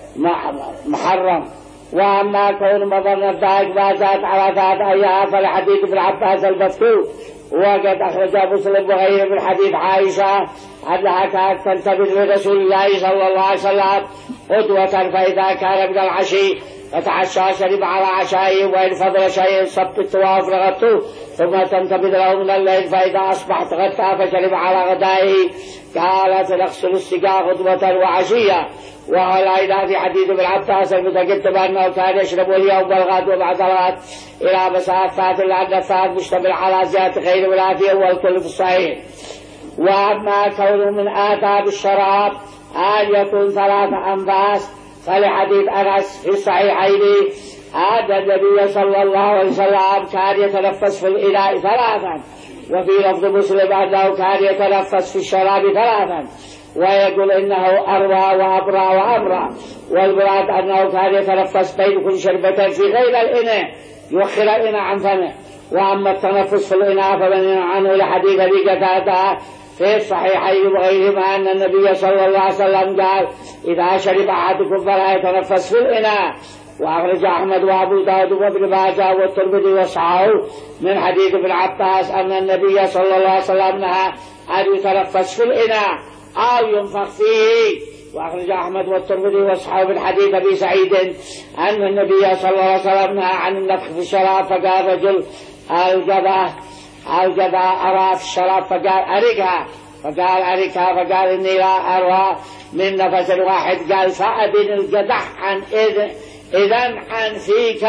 محرم. وأما كون مضر الدائق ما زاد على ذات أيها فالحديث ابن عباس المذكور وقد أخرج مسلم وغيره من حديث عائشة أنها كانت تنتبه لرسول الله صلى الله عليه وسلم قدوة، فإذا كان من العشي فتعشى شرب على عشائه، وإن فضل شيء صبت التواف رغبته، ثم تنتبه له من الليل فإذا أصبح تغطى فشرب على غدائه. قالت نغسل السقاء غدوة وعشية. وهو أيضا في حديث ابن عباس المتقدم أنه كان يشرب اليوم والغد وبعد الغد إلى مساء فات، لأن الفات مشتمل على زيادة غير منافية والكل في الصحيح. وأما كونه من آداب الشراب أن يكون ثلاثة أنفاس فلحديث أنس في الصحيحين أن النبي صلى الله عليه وسلم كان يتنفس في الإناء ثلاثا، وفي لفظ مسلم أنه كان يتنفس في الشراب ثلاثا، ويقول إنه أروى وأبرى وأمرى، والمراد أنه كان يتنفس بين كل شربة في غير الإناء يوخر الإناء عن فمه. وأما التنفس في الإناء فمن عنه لحديث أبي قتادة في الصحيحين وغيرهما أن النبي صلى الله عليه وسلم قال إذا شرب أحدكم فلا يتنفس في الإناء. وأخرج أحمد وأبو داود وابن ماجه والترمذي وصححه من حديث ابن عباس أن النبي صلى الله عليه وسلم نهى أن يتنفس في الإناء أو ينفخ فيه. وأخرج أحمد والترمذي وصححه من حديث أبي سعيد أن النبي صلى الله عليه وسلم نهى عن النفخ في الشراب، فقال رجل الجبه الجبه أرى في الشراب فقال أرقها، فقال أرقها، فقال إني لا أروى من نفس واحد، قال فأبن القدح عن إذن إذن عن فيك،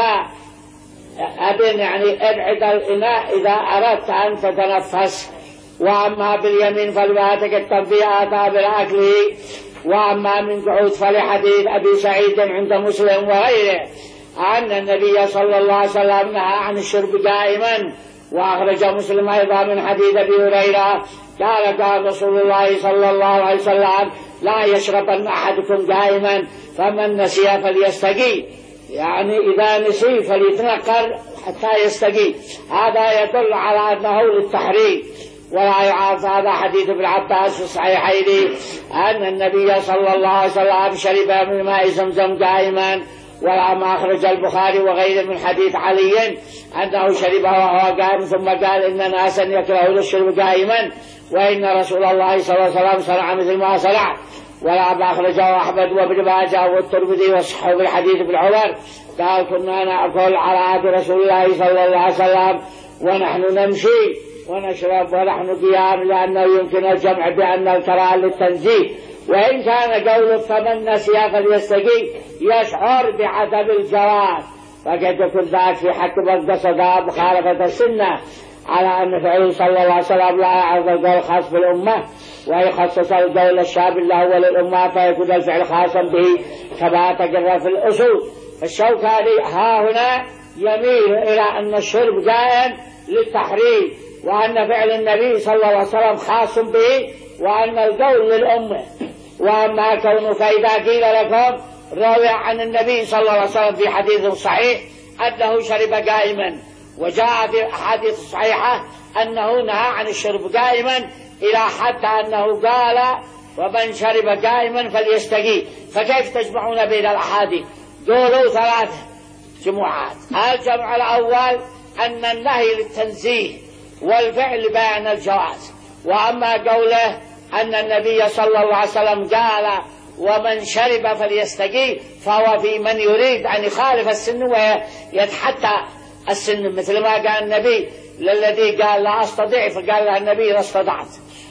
أبن يعني ابعد الإناء إذا أردت أن تتنفس. وأما باليمين فلا تكتم في آداب الأكل. وأما من قعود فلحديث أبي سعيد عند مسلم وغيره أن النبي صلى الله عليه وسلم نهى عن الشرب دائما. وأخرج مسلم أيضا من حديث أبي هريرة قال قال رسول الله صلى الله عليه وسلم لا يشربن أحدكم دائما، فمن نسي فليستقي، يعني إذا نسي فليتنقل حتى يستقي. هذا يدل على أنه للتحريم. ولا يعارض هذا حديث ابن عباس في الصحيحين أن النبي صلى الله عليه وسلم شرب من ماء زمزم دائما. وما أخرج البخاري وغيره من حديث علي أنه شربه وهو قائم، ثم قال إن ناسا يكرهون الشرب دائما وإن رسول الله صلى الله عليه وسلم صنع مثل ما صنع. ولا أخرجه أحمد وابن ماجه والترمذي وصححه بالحديث ابن عمر قال كنا نأكل على عهد رسول الله صلى الله عليه وسلم ونحن نمشي ونشرب ونحن قيام، لأنه يمكن الجمع بأن الكراهة للتنزيه. وإن كان قول فمن نسي فليستقي يشعر بعدم الجواز، فقد يكون ذاك في حق من قصد مخالفة السنة على أن فعله صلى الله عليه وسلم لا يعرض القول خاص بالأمة ويخصص القول الشاب الأول للأمة، فيكون الفعل خاصا به كما تقرر في الأصول. فالشوكاني ها هنا يميل إلى أن الشرب دائم للتحريم، وأن فعل النبي صلى الله عليه وسلم خاص به، وأن القول للأمة. وأما كونه فإذا قيل لكم روي عن النبي صلى الله عليه وسلم في حديث صحيح أنه شرب قائما، وجاء في أحاديث صحيحة أنه نهى عن الشرب قائما إلى حتى أنه قال ومن شرب قائما فليستقي. فكيف تجمعون بين الأحاديث؟ قولوا ثلاث جمعات. الجمع الأول أن النهي للتنزيه والفعل بيان الجواز. وأما قوله أن النبي صلى الله عليه وسلم قال ومن شرب فليستقي، فهو في من يريد أن يخالف السن ويتحتى السن، مثل ما قال النبي للذي قال لا أستطيع فقال له النبي لا استطعت.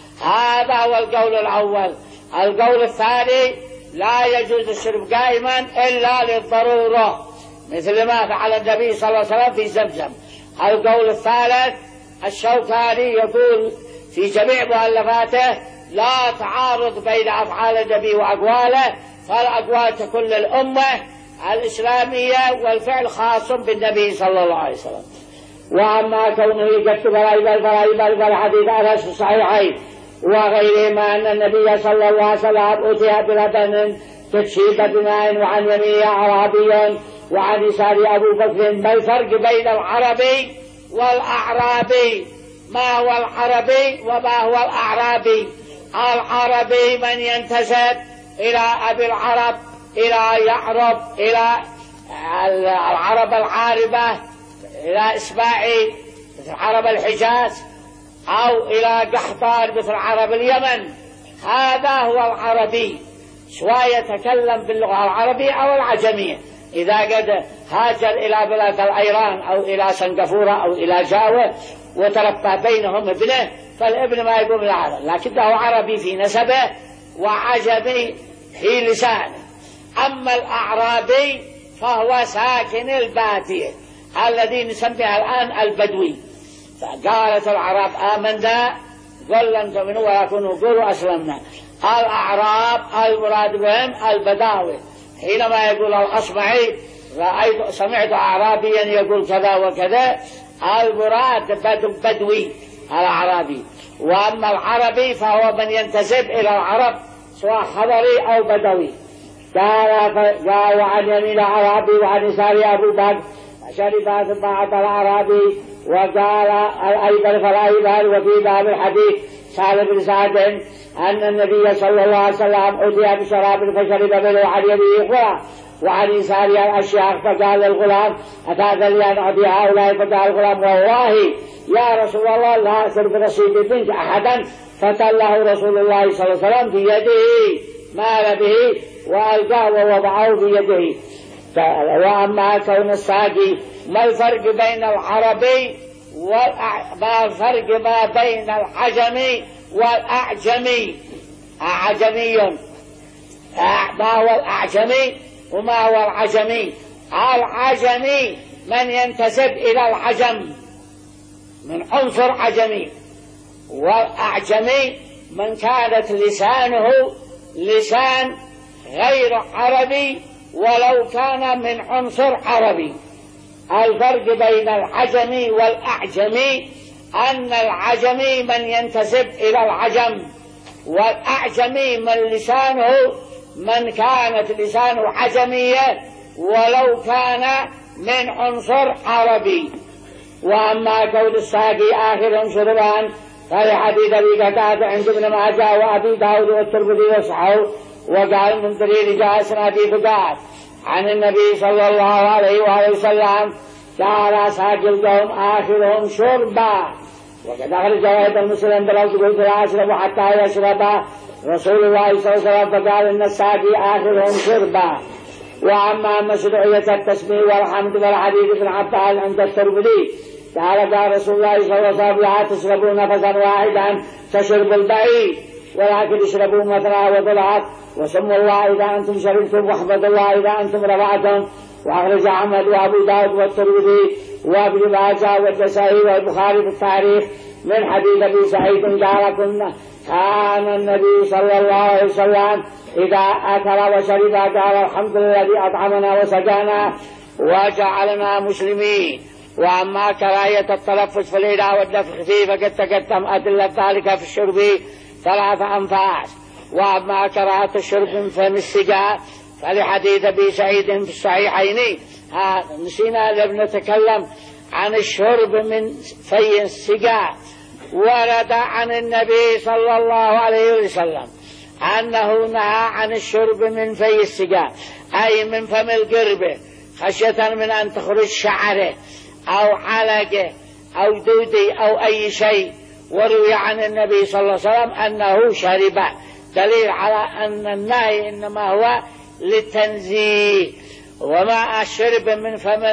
هذا هو القول الأول. القول الثاني لا يجوز الشرب قائما إلا للضرورة، مثل ما فعل النبي صلى الله عليه وسلم في زمزم. القول الثالث الشوكاني يقول في جميع مؤلفاته لا تعارض بين أفعال النبي وأقواله، فالأقوال تكون للأمة الإسلامية والفعل خاص بالنبي صلى الله عليه وسلم. وأما كونه يكتب فرائض الفرائض فالحديث أنس في الصحيحين وغيرهما أن النبي صلى الله عليه وسلم أتي بلبن تشيب بماء وعن يمينه أعرابي وعن يسار أبو بكر. ما الفرق بين العربي والأعرابي؟ ما هو العربي وما هو الأعرابي. العربي من ينتسب إلى أبي العرب، إلى يعرب، إلى العرب العاربة، إلى إسماعيل مثل عرب الحجاز، أو إلى قحطان مثل عرب اليمن. هذا هو العربي، سواء يتكلم باللغة العربية أو العجمية. إذا قد هاجر إلى بلاد الأيران أو إلى سنغافورة أو إلى جاوة وتربى بينهم ابنه، فالابن ما يقول بالعربي، لكنه عربي في نسبه وعجمي في لسانه. أما الأعرابي فهو ساكن البادية الذي نسميها الآن البدوي. فقالت العرب آمنا قل لن تؤمنوا ولكن قولوا أسلمنا. الأعراب المراد بهم البداوي. حينما يقول الأصبعي رأيت سمعت أعرابيا يقول كذا وكذا، المراد بدوي الأعرابي. وأما العربي فهو من ينتسب إلى العرب سواء حضري أو بدوي. قال قال وعن يمين الأعرابي وعن يسار أبو بكر شرب ثم أعطى الأعرابي. وقال أيضا فالأيضا وفي باب الحديث سأل بن سعد أن النبي صلى الله عليه وسلم أتي بشراب فشرب منه عن يمينه غلام وعن يساره الأشياخ، فقال للغلام أتأذن لي أن أعطي هؤلاء؟ فقال الغلام والله يا رسول الله لا أسر برصيد بنت أحدا. فتله رسول الله صلى الله عليه وسلم في يده مال به وألقاه ووضعه في يده. وأما كون الساقي، ما الفرق بين العربي والأع... ما الفرق ما بين العجمي والأعجمي؟ أعجمي ما هو الأعجمي وما هو العجمي؟ العجمي من ينتسب إلى العجم من عنصر عجمي، والأعجمي من كانت لسانه لسان غير عربي ولو كان من عنصر عربي. الفرق بين العجمي والأعجمي أن العجمي من ينتسب إلى العجم، والأعجمي من لسانه من كانت لسانه عجمية ولو كان من عنصر عربي. وأما كون الساقي آخر شربان فلحديث أبي قتادة عند ابن ماجه وأبي داود والترمذي وصححه. وقال من طريق جاء اسناد ثقات عن النبي صلى الله عليه وآله وسلم قال ساقي القوم آخرهم شربا. وقد أخرج أيضا مسلم بلفظ قلت لا أشرب حتى يشرب رسول الله صلى الله عليه وسلم، فقال إن الساقي آخرهم شربا. وأما مشروعية التسمية والحمد والحديث ابن عباس عند الترمذي قال قال رسول الله صلى الله عليه وسلم لا تشربوا نفسا واحدا كشرب البعير ولكن اشربوا مثنى وضلعت وسموا الله إذا أنتم شربتم واحمدوا الله إذا أنتم رفعتم. وأخرج أحمد وأبو داود والترمذي وابن ماجه والنسائي والبخاري في التاريخ من حديث أبي سعيد قال كنا كان النبي صلى الله عليه وسلم إذا أكل وشرب قال الحمد لله الذي أطعمنا وسقانا وجعلنا مسلمين. وأما كراهية التلفظ في الإله والنفخ فيه فقد تقدم أدلة ذلك في الشرب ثلاثة أنفاس. وأما كراهة الشرب من فم السقاء فلحديث أبي سعيد في الصحيحين. نسينا لم نتكلم عن الشرب من في السقاء. ورد عن النبي صلى الله عليه وسلم أنه نهى عن الشرب من في السقاء أي من فم القربة خشية من أن تخرج شعره أو علقه أو دودي أو أي شيء. وروي عن النبي صلى الله عليه وسلم أنه شرب، دليل على أن النهي إنما هو للتنزيه. وما الشرب من فم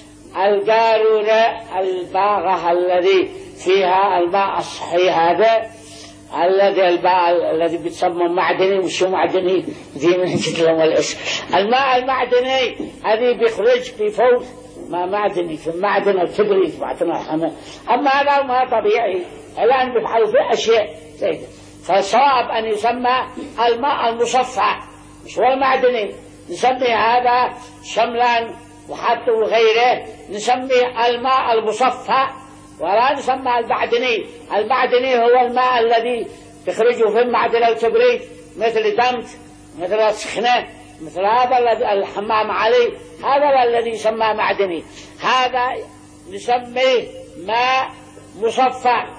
القارورة الباغة الذي فيها الماء الصحي هذا الذي الماء الذي بيتسمى معدني وشو معدني ذي من كتلهم الاسم الماء المعدني هذه بيخرج بفوق ما معدني في المعدن الكبريت معدن الحمى. أما هذا ما طبيعي الآن بيفعلوا فيه أشياء زي ده. فالصواب أن يسمى الماء المصفى مش هو المعدني. نسمي هذا شملا وحتى وغيره نسمي الماء المصفى ولا نسمى المعدني. المعدني هو الماء الذي تخرجه في المعدن الكبريت مثل دمت مثل السخنة مثل هذا الذي الحمام عليه، هذا الذي يسمى معدني. هذا نسميه ماء مصفى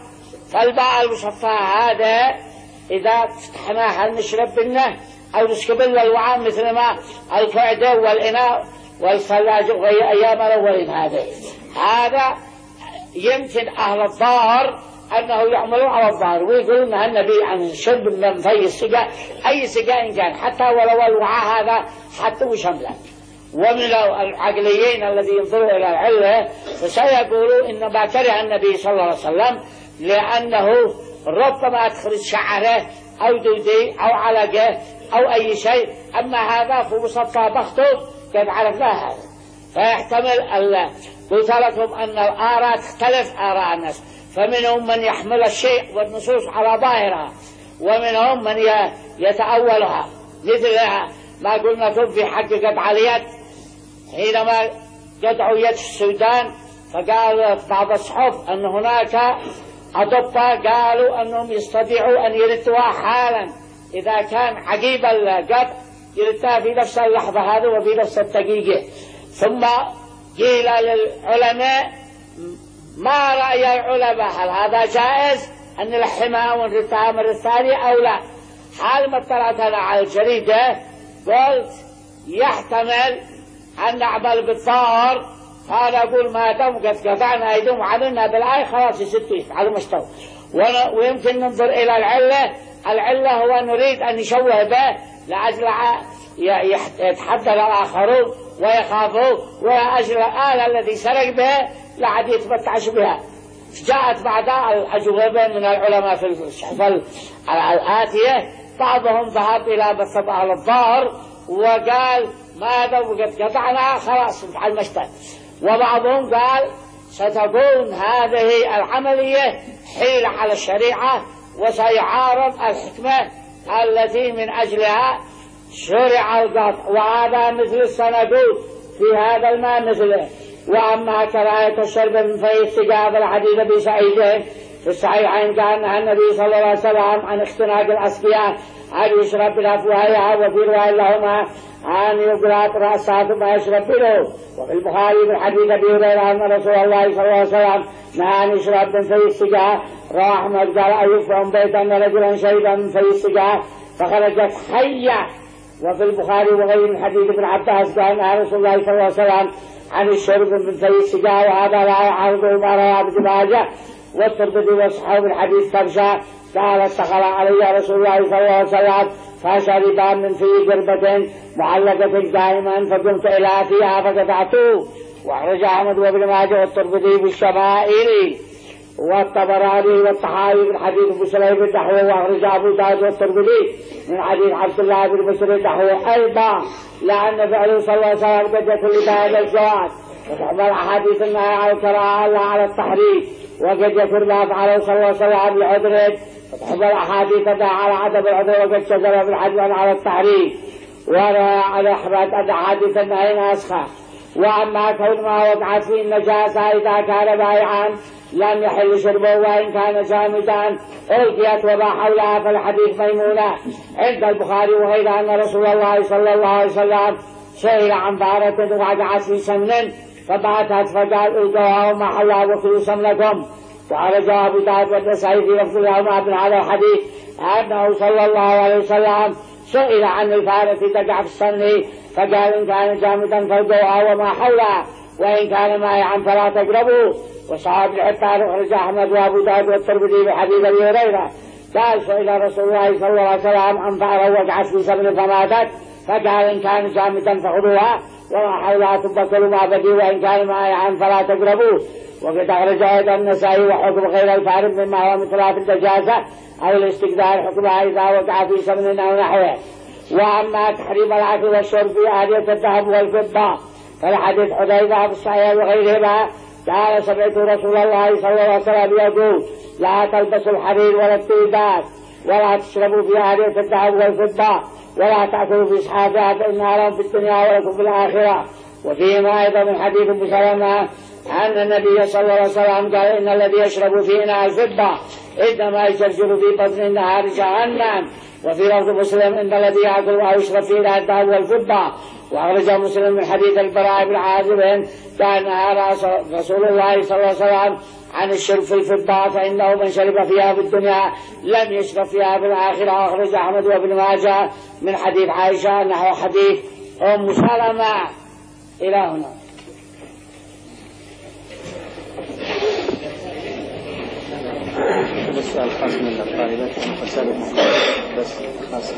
فالماء المصفى هذا إذا فتحناه هل نشرب منه أو نسكب له الوعاء مثل ما القعدة والإناء والثلاجة وهي أيام الأولين. هذا هذا يمكن أهل الظاهر أنه يعملون على الظاهر ويقولون أن النبي عن شرب من في السقاء أي سقاء كان حتى ولو الوعاء هذا حتى وشمله. ومن العقليين الذين ينظروا إلى العلة فسيقولوا إنما كره النبي صلى الله عليه وسلم لأنه ربما تخرج شعره أو دودي أو علقه أو أي شيء، أما هذا فمصفى بخته قد عرفنا هذا. فيحتمل قلت لكم أن الآراء تختلف آراء الناس، فمنهم من يحمل الشيء والنصوص على ظاهرها ومنهم من يتأولها، مثل ما قلنا لكم في حق قطع اليد حينما قطعوا يد السودان، فقال بعض الصحف أن هناك أطباء قالوا أنهم يستطيعوا أن يردوها حالا إذا كان عقيب القطع يردها في نفس اللحظة هذه وفي نفس الدقيقة. ثم قيل للعلماء ما رأي العلماء، هل هذا جائز أن نلحمها ونردها مرة ثانية أو لا؟ حال ما اطلعت أنا على الجريدة قلت يحتمل أن نعمل بالظاهر، هذا أقول ما دام قد قطعنا أيديهم وعملنا بالآية خلاص يسدوا يفعلوا مستوى. ويمكن ننظر إلى العلة، العلة هو نريد أن نشوه به لأجل يتحدى الآخرون ويخافوا، وأجل الآلة الذي سرق به لعد يتمتعش بها. جاءت بعدها الأجوبة من العلماء في الصحف الآتية، بعضهم ذهب إلى بسط على الظاهر وقال ما دام قد قطعنا خلاص نفعل مشتت، وبعضهم قال ستكون هذه العملية حيلة على الشريعة وسيعارض الحكمة التي من أجلها شرع القطع، وهذا مثل السنقود في هذا الماء مثله. وأما كراهة الشرب من في السقاء فالحديث أبي سعيد في الصحيحين كان النبي صلى الله عليه وسلم عن اختناق الأسقياء أن يشرب بأفواهها، وفي رواية لهما أن يقرأ رأسها ثم يشرب به. وفي البخاري من حديث أبي هريرة أن رسول الله صلى الله عليه وسلم نهى أن يشرب من في السقاء. رواه أحمد قال أيكم بيت أن رجلا شرب من في السقاء فخرجت حية. وفي البخاري وغيره من حديث ابن عباس قال نهى رسول الله صلى الله عليه وسلم عن الشرب من في السقاء، وهذا لا يعارضه ما رواه ابن ماجه والترمذي وصححه من حديث كبشة قال دخل علي رسول الله صلى الله عليه وسلم فشرب من في قربة معلقة دائما فقمت إلى فيها فقطعته. وأخرج أحمد وابن ماجه والترمذي بالشمائل والطبراني والطحاوي من حديث ابو سليم الدحوي. وأخرج أبو داود والترمذي من حديث عبد الله بن بشر الدحوي أيضا، لأن فعله صلى الله عليه وسلم قد يكون لبيان الزواج وتحمل أحاديث النهي على الكراهة لا على التحريم، وقد يكون ما فعله صلى الله عليه وسلم بعذر وتحمل أحاديث النهي على عدم العذر، وقد شجر في الحديث على التحريم ولا على إحباط أن أحاديث النهي ناسخة. وأما كون ما وقعت فيه النجاسة إذا كان بائعا لم يحل شربه وإن كان جامدا ألقيت وما حولها، فالحديث ميمونة عند البخاري وغيره أن رسول الله صلى الله عليه وسلم سئل عن بارة وقعت في سمن فبعثت فقال ألقوها وما حولها وكلوا سمنكم. وأخرج أبو داود والنسائي في لفظ لهما من هذا الحديث أنه صلى الله عليه وسلم سئل عن الفارة تقع في السمن فقال إن كان جامدا فالقوها وما حولها وإن كان مائعا فلا تقربوا. وصحاب الحتان أخرج أحمد وأبو داود والترمذي بحديث أبي هريرة قال سئل رسول الله صلى الله عليه وسلم عن فأرة وقعت في سمن فماتت فقال إن كان جامدا فخذوها وما حولها ثم كلوا ما بقي وإن كان مائعا فلا تقربوا. وقد أخرج أيضا النسائي وحكم غير الفارق مما هو مثلها في النجاسة أو الاستقذار حكمها إذا وقع في سمن أو نحوه. وأما تحريم الأكل والشرب في آنية الذهب والفضة فالحديث حذيفة في الصحيح وغيرهما قال سمعت رسول الله صلى الله عليه وسلم يقول لا تلبسوا الحرير ولا التيبات ولا تشربوا في آنية الذهب والفضة ولا تأكلوا في إسحافها فإنها لهم في الدنيا ولكم في الآخرة. وفيهما أيضا من حديث أبي سلمة أن النبي صلى الله عليه وسلم قال إن الذي يشرب في إناء الفضة إنما يجرجر في بطن النهار جهنم. وفي لفظ مسلم إن الذي يأكل أو يشرب في إناء الذهب والفضة وأخرج مسلم من حديث البراء بن عازب كان نهى رسول الله صلى الله عليه وسلم عن الشرب في الفضة فإنه من شرب فيها في الدنيا لم يشرب فيها في الآخرة. وأخرج أحمد وابن ماجه من حديث عائشة نحو حديث أم سلمة. إلى هنا. بس الخاص من الطالبات بس خاص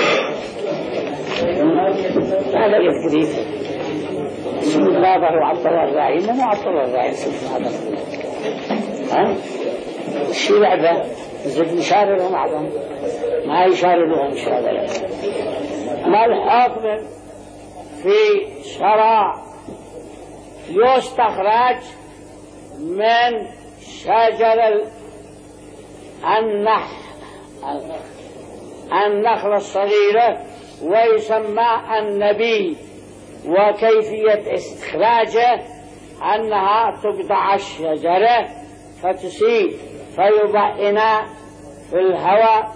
هذا يذكري اسم الله وعبد الله الراعي ما عبد الله الراعي اسم هذا ها الشيء بعده زد نشار لهم أعظم ما يشار لهم شهادة ما الحاكم في شرع يستخرج من شجر النخل النخلة الصغيرة ويسمى النبي، وكيفية استخراجه أنها تقطع الشجرة فتسيل فيضعن في الهواء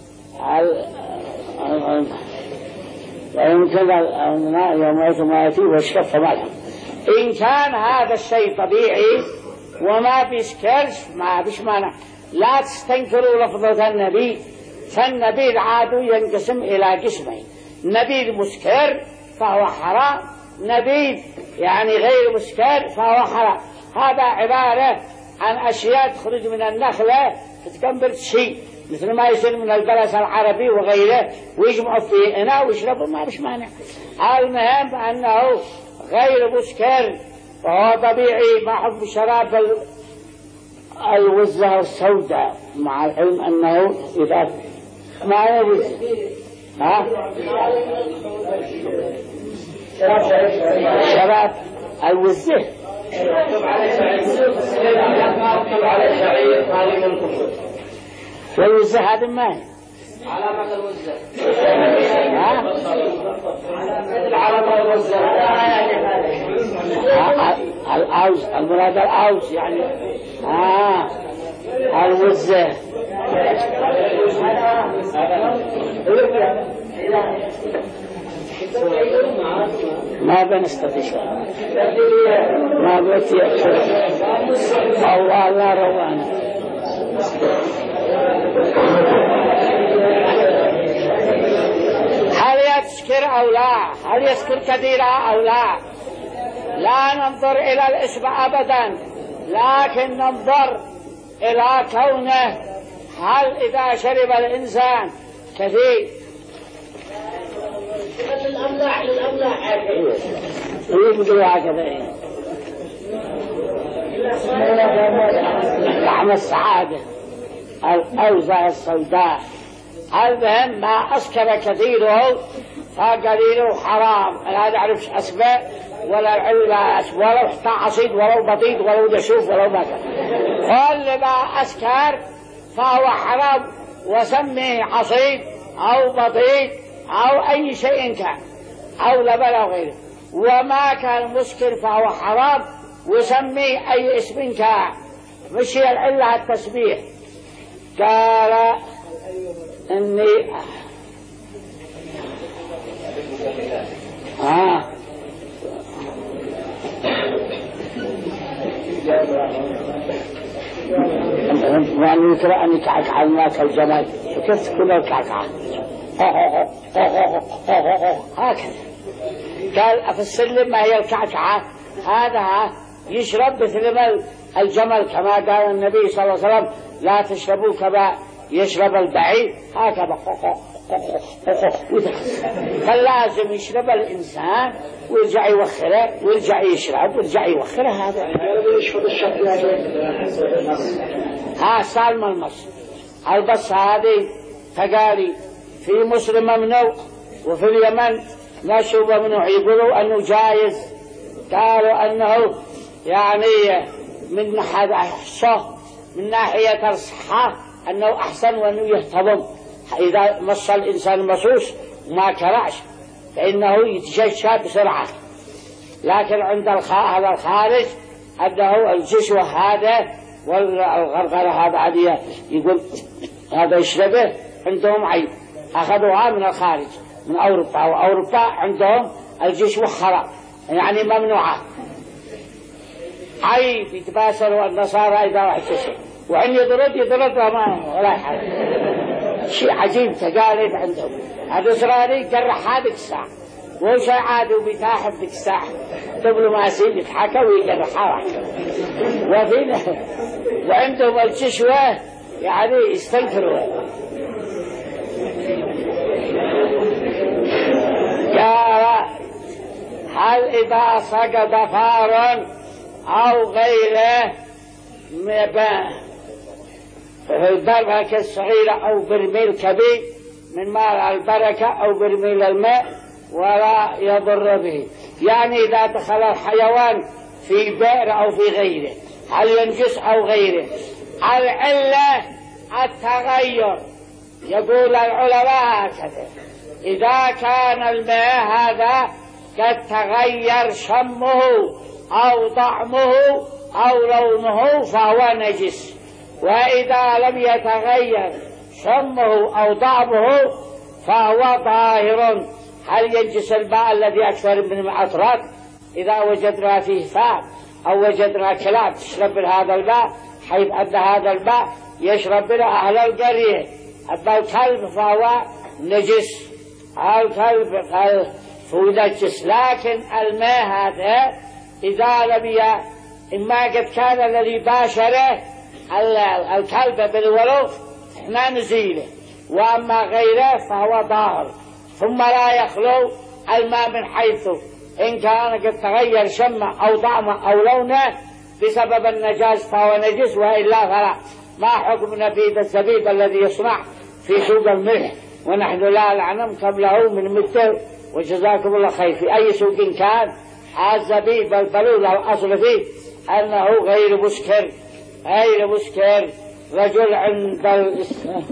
ويمكن الماء يومئذ ما يأتي ويشكف ملح. إن كان هذا الشيء طبيعي وما بيسكرش ما بيش مانع. لا تستنكروا لفظة النبي، فالنبي العادو ينقسم إلى قسمين: نبيذ مسكر فهو حرام، نبيذ يعني غير مسكر فهو حرام. هذا عبارة عن أشياء تخرج من النخلة تتكمل شيء مثل ما يصير من البلس العربي وغيره ويجمعوا فيه إناء ويشربوا ما بيش مانع. المهم أنه غير مسكر وهو طبيعي ما حب شراب الوزة السوداء، مع العلم أنه إذا ما يجوز ها شراب الوزة والوزة هذا ما هي علامة الوزة علامة الوزة الأوز المراد الأوز يعني آه الوزة ما بنستطيع ما بيتي الله لا روانا هل يسكر أو لا، هل يسكر كثيرا أو لا، لا ننظر إلى الاسم أبدا، لكن ننظر إلى كونه هل إذا شرب الإنسان كثير للأملاح للأملاح يقولوا هكذا طعم السعادة الأوزة السوداء. المهم ما أسكر كثيره فقليله حرام. لا نعرف أسباب ولا العلة ولو حتى عصيد ولو بطيط ولو دشوف ولو بكر، كل ما أسكر فهو حرام وسميه عصيد أو بطيط أو أي شيء كان أو لبن أو غيره. وما كان مسكر فهو حرام وسميه أي اسم كان. مش هي العلة التسبيح. قال إني آه وأن يترى أن يكعكع الماء الجمال فكيف تكون الكعكعة هكذا. قال أفسر لي ما هي الكعكعة. هذا يشرب مثل الجمل كما قال النبي صلى الله عليه وسلم لا تشربوا كما يشرب البعير هكذا. فلازم يشرب الإنسان ويرجع يوخره ويرجع يشرب ويرجع يوخره. هذا ها سالم المصر البص هذه تقالي في مصر ممنوع وفي اليمن نشوا ممنوع. يقولوا أنه جائز، قالوا أنه يعني من ناحية من ناحية الصحة أنه أحسن وأنه يهتضم. إذا مص الإنسان مصوص وما كرعش فإنه يتجشى بسرعة. لكن عند هذا الخارج أنه الجشوة هذا والغرغرة هذا عادية يقول هذا يشربه عندهم عيب. أخذوها من الخارج من أوروبا، وأوروبا عندهم الجيش وخرا يعني ممنوعة. عيب يتباشروا النصارى إذا واحد شيء وعن يضرب يضرب ما ولا حاجة. شيء عجيب تقاليد عندهم. الإسرائيلي جرح هذيك الساعة وش عاد وبيتاحب ذيك الساعة دبلوماسي يتحكى ويجرحها. وفينا وعندهم الجشوة يعني يستنكروا. قال هل إذا سقط فار أو غيره في البركة الصغيرة أو برميل كبير من ماء البركة أو برميل الماء ولا يضر به، يعني إذا دخل الحيوان في بئر أو في غيره هل ينجس أو غيره. العلة التغير، يقول العلماء هكذا: إذا كان الماء هذا قد تغير شمه أو طعمه أو لونه فهو نجس، وإذا لم يتغير شمه أو طعمه فهو طاهر. هل ينجس الماء الذي أكثر من الأطراق إذا وجدنا فيه فاء أو وجدنا كلاب تشرب من هذا الماء، حيث أن هذا الماء يشرب منه أهل القرية؟ أما الكلب فهو نجس، الكلب فهو نجس. لكن الماء هذا إذا لم ي... إما قد كان الذي باشره الكلب بالولو احنا نزيله، وأما غيره فهو ظاهر. ثم لا يخلو الماء من حيث إن كان قد تغير شمه أو طعمه أو لونه بسبب النجاس فهو نجس، وإلا فلا. ما حكم نبيذ الزبيب الذي يصنع في سوق الملح ونحن لا نعلم كم له من مثل؟ وجزاكم الله خير. في أي سوق كان الزبيب البلول الأصل فيه أنه غير مسكر، غير مسكر. رجل عند ال...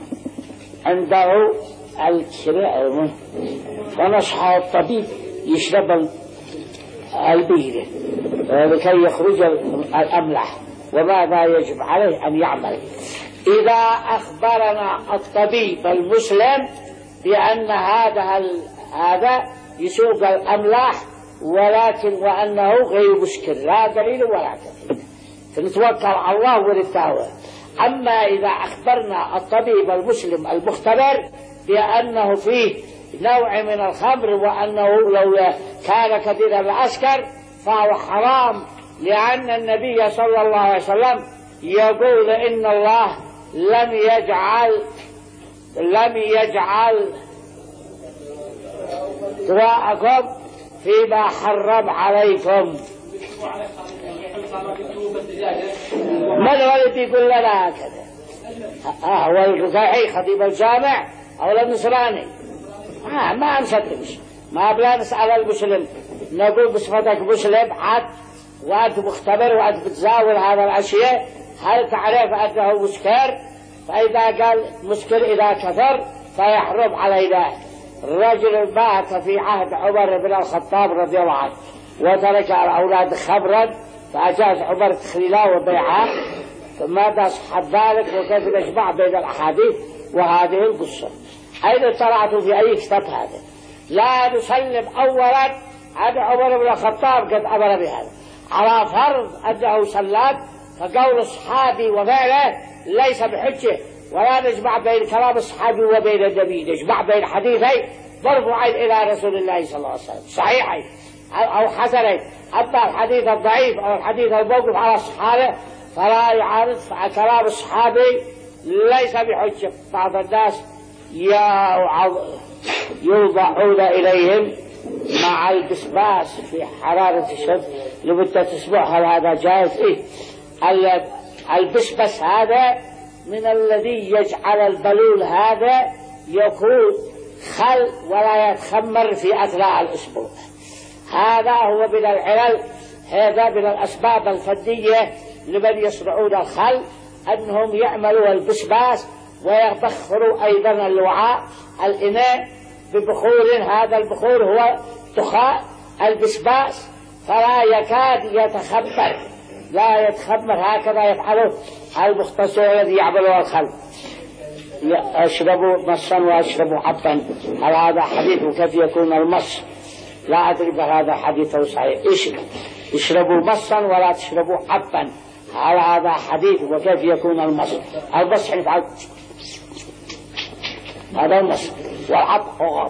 عنده الكراء ونصحه الطبيب يشرب البيرة لكي يخرج الأملح، وماذا يجب عليه أن يعمل؟ إذا أخبرنا الطبيب المسلم بأن هذا هذا يسوق الأملاح ولكن وأنه غير مسكر، لا دليل ولا دليل، فنتوكل على الله ونتاوى. أما إذا أخبرنا الطبيب المسلم المختبر بأنه فيه نوع من الخمر وأنه لو كان كثيرا لأسكر فهو حرام، لأن النبي صلى الله عليه وسلم يقول إن الله لم يجعل لم يجعل دواءكم فيما حرم عليكم. ما الولد يقول لنا هكذا؟ آه هو الرفاعي خطيب الجامع أو النصراني؟ آه ما نصدقش، ما بلا نسأل المسلم نقول بصفتك مسلم عاد وأنت مختبر وأنت بتزاول هذا الأشياء، هل تعرف أنه مسكر؟ فإذا قال مسكر إذا كفر فيحرم علينا. الرجل مات في عهد عمر بن الخطاب رضي الله عنه وترك الأولاد خمرا، فأجاز عمر تخليله وبيعه، فماذا صح ذلك وكيف نجمع بين الأحاديث وهذه القصة؟ أين طلعتوا في أي كتاب هذا؟ لا نسلم أولا أن عمر بن الخطاب قد أمر بهذا على فرض أنه سلام، فقول الصحابي وفعله ليس بحجة، ولا نجمع بين كلام الصحابي وبين النبي، نجمع بين حديثين مرفوعين إلى رسول الله صلى الله عليه وسلم صحيحين أو حسنين. أما الحديث الضعيف أو الحديث الموقوف على الصحابة فلا يعارض كلام الصحابي، ليس بحجة. بعض الناس يوضعون إليهم مع البسباس في حرارة الشمس لمدة أسبوع، هل هذا جائز؟ إيه؟ البسبس هذا من الذي يجعل البلول هذا يكون خل ولا يتخمر في أثناء الأسبوع. هذا هو من العلل، هذا من الأسباب الفنية لمن يصنعون الخل أنهم يعملوا البسباس ويبخروا أيضا الوعاء الإناء ببخور، هذا البخور هو دخان البسباس فلا يكاد يتخمر، لا يتخمر. هكذا يفعله المختصون الذي يعملوا الخل، يشربوا مصا ويشربوا حبا. هل هذا حديث؟ وكيف يكون المص؟ لا أدري بهذا حديث أو صحيح. اشربوا مصا ولا تشربوا حبا، على هذا حديث. وكيف يكون المص؟ المص يفعل هذا المص، والحب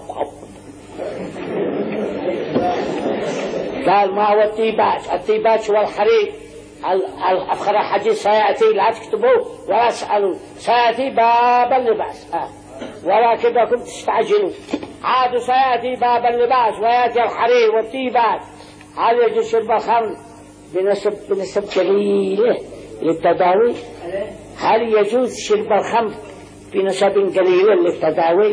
قال ما هو التيباج؟ التيباج هو الحرير. الأفخر حديث سيأتي، لا تكتبوه ولا تسألوا، سيأتي باب اللباس آه. ولكنكم تستعجلون. عاد سيأتي باب اللباس ويأتي الحرير والتيباج. هل يجوز شرب الخمر بنسب بنسب قليلة للتداوي؟ هل يجوز شرب الخمر بنسب قليلة للتداوي؟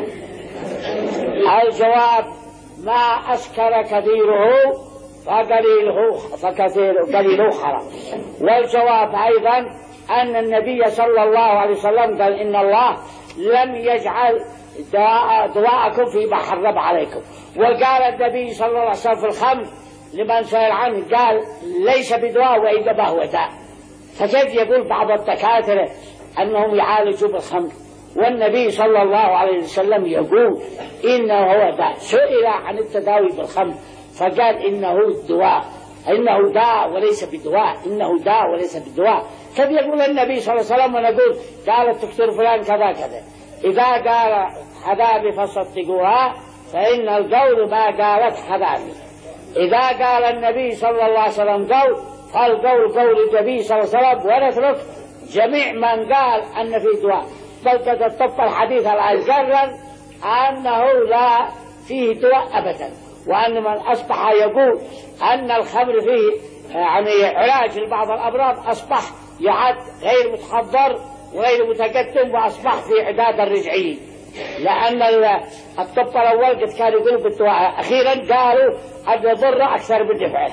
الجواب ما أسكر كثيره فقليله فكثير قليله حرام. والجواب أيضا أن النبي صلى الله عليه وسلم قال إن الله لم يجعل دواءكم فيما حرم عليكم. وقال النبي صلى الله عليه وسلم في الخمر لمن سأل عنه قال ليس بدواء وإنما هو داء. فكيف يقول بعض الدكاترة أنهم يعالجوا بالخمر والنبي صلى الله عليه وسلم يقول إنه هو داء؟ سئل عن التداوي بالخمر فقال إنه دواء، إنه داء وليس بدواء، إنه داء وليس بدواء. كيف يقول النبي صلى الله عليه وسلم ونقول قال الدكتور فلان كذا كذا؟ إذا قال حذابي فصدقوها فإن القول ما قالت حذابي. إذا قال النبي صلى الله عليه وسلم قول فالقول قول النبي صلى الله عليه وسلم، ونترك جميع من قال أن في دواء. بل قد الطب الحديث الآن قرر أنه لا فيه دواء أبدا، وأن من أصبح يقول أن الخمر فيه يعني علاج لبعض الأمراض أصبح يعد غير متحضر وغير متقدم، وأصبح في إعداد الرجعيين. لأن الطب الأول قد كان يقول بالدواء، أخيرا قالوا أن يضر أكثر من نفعه.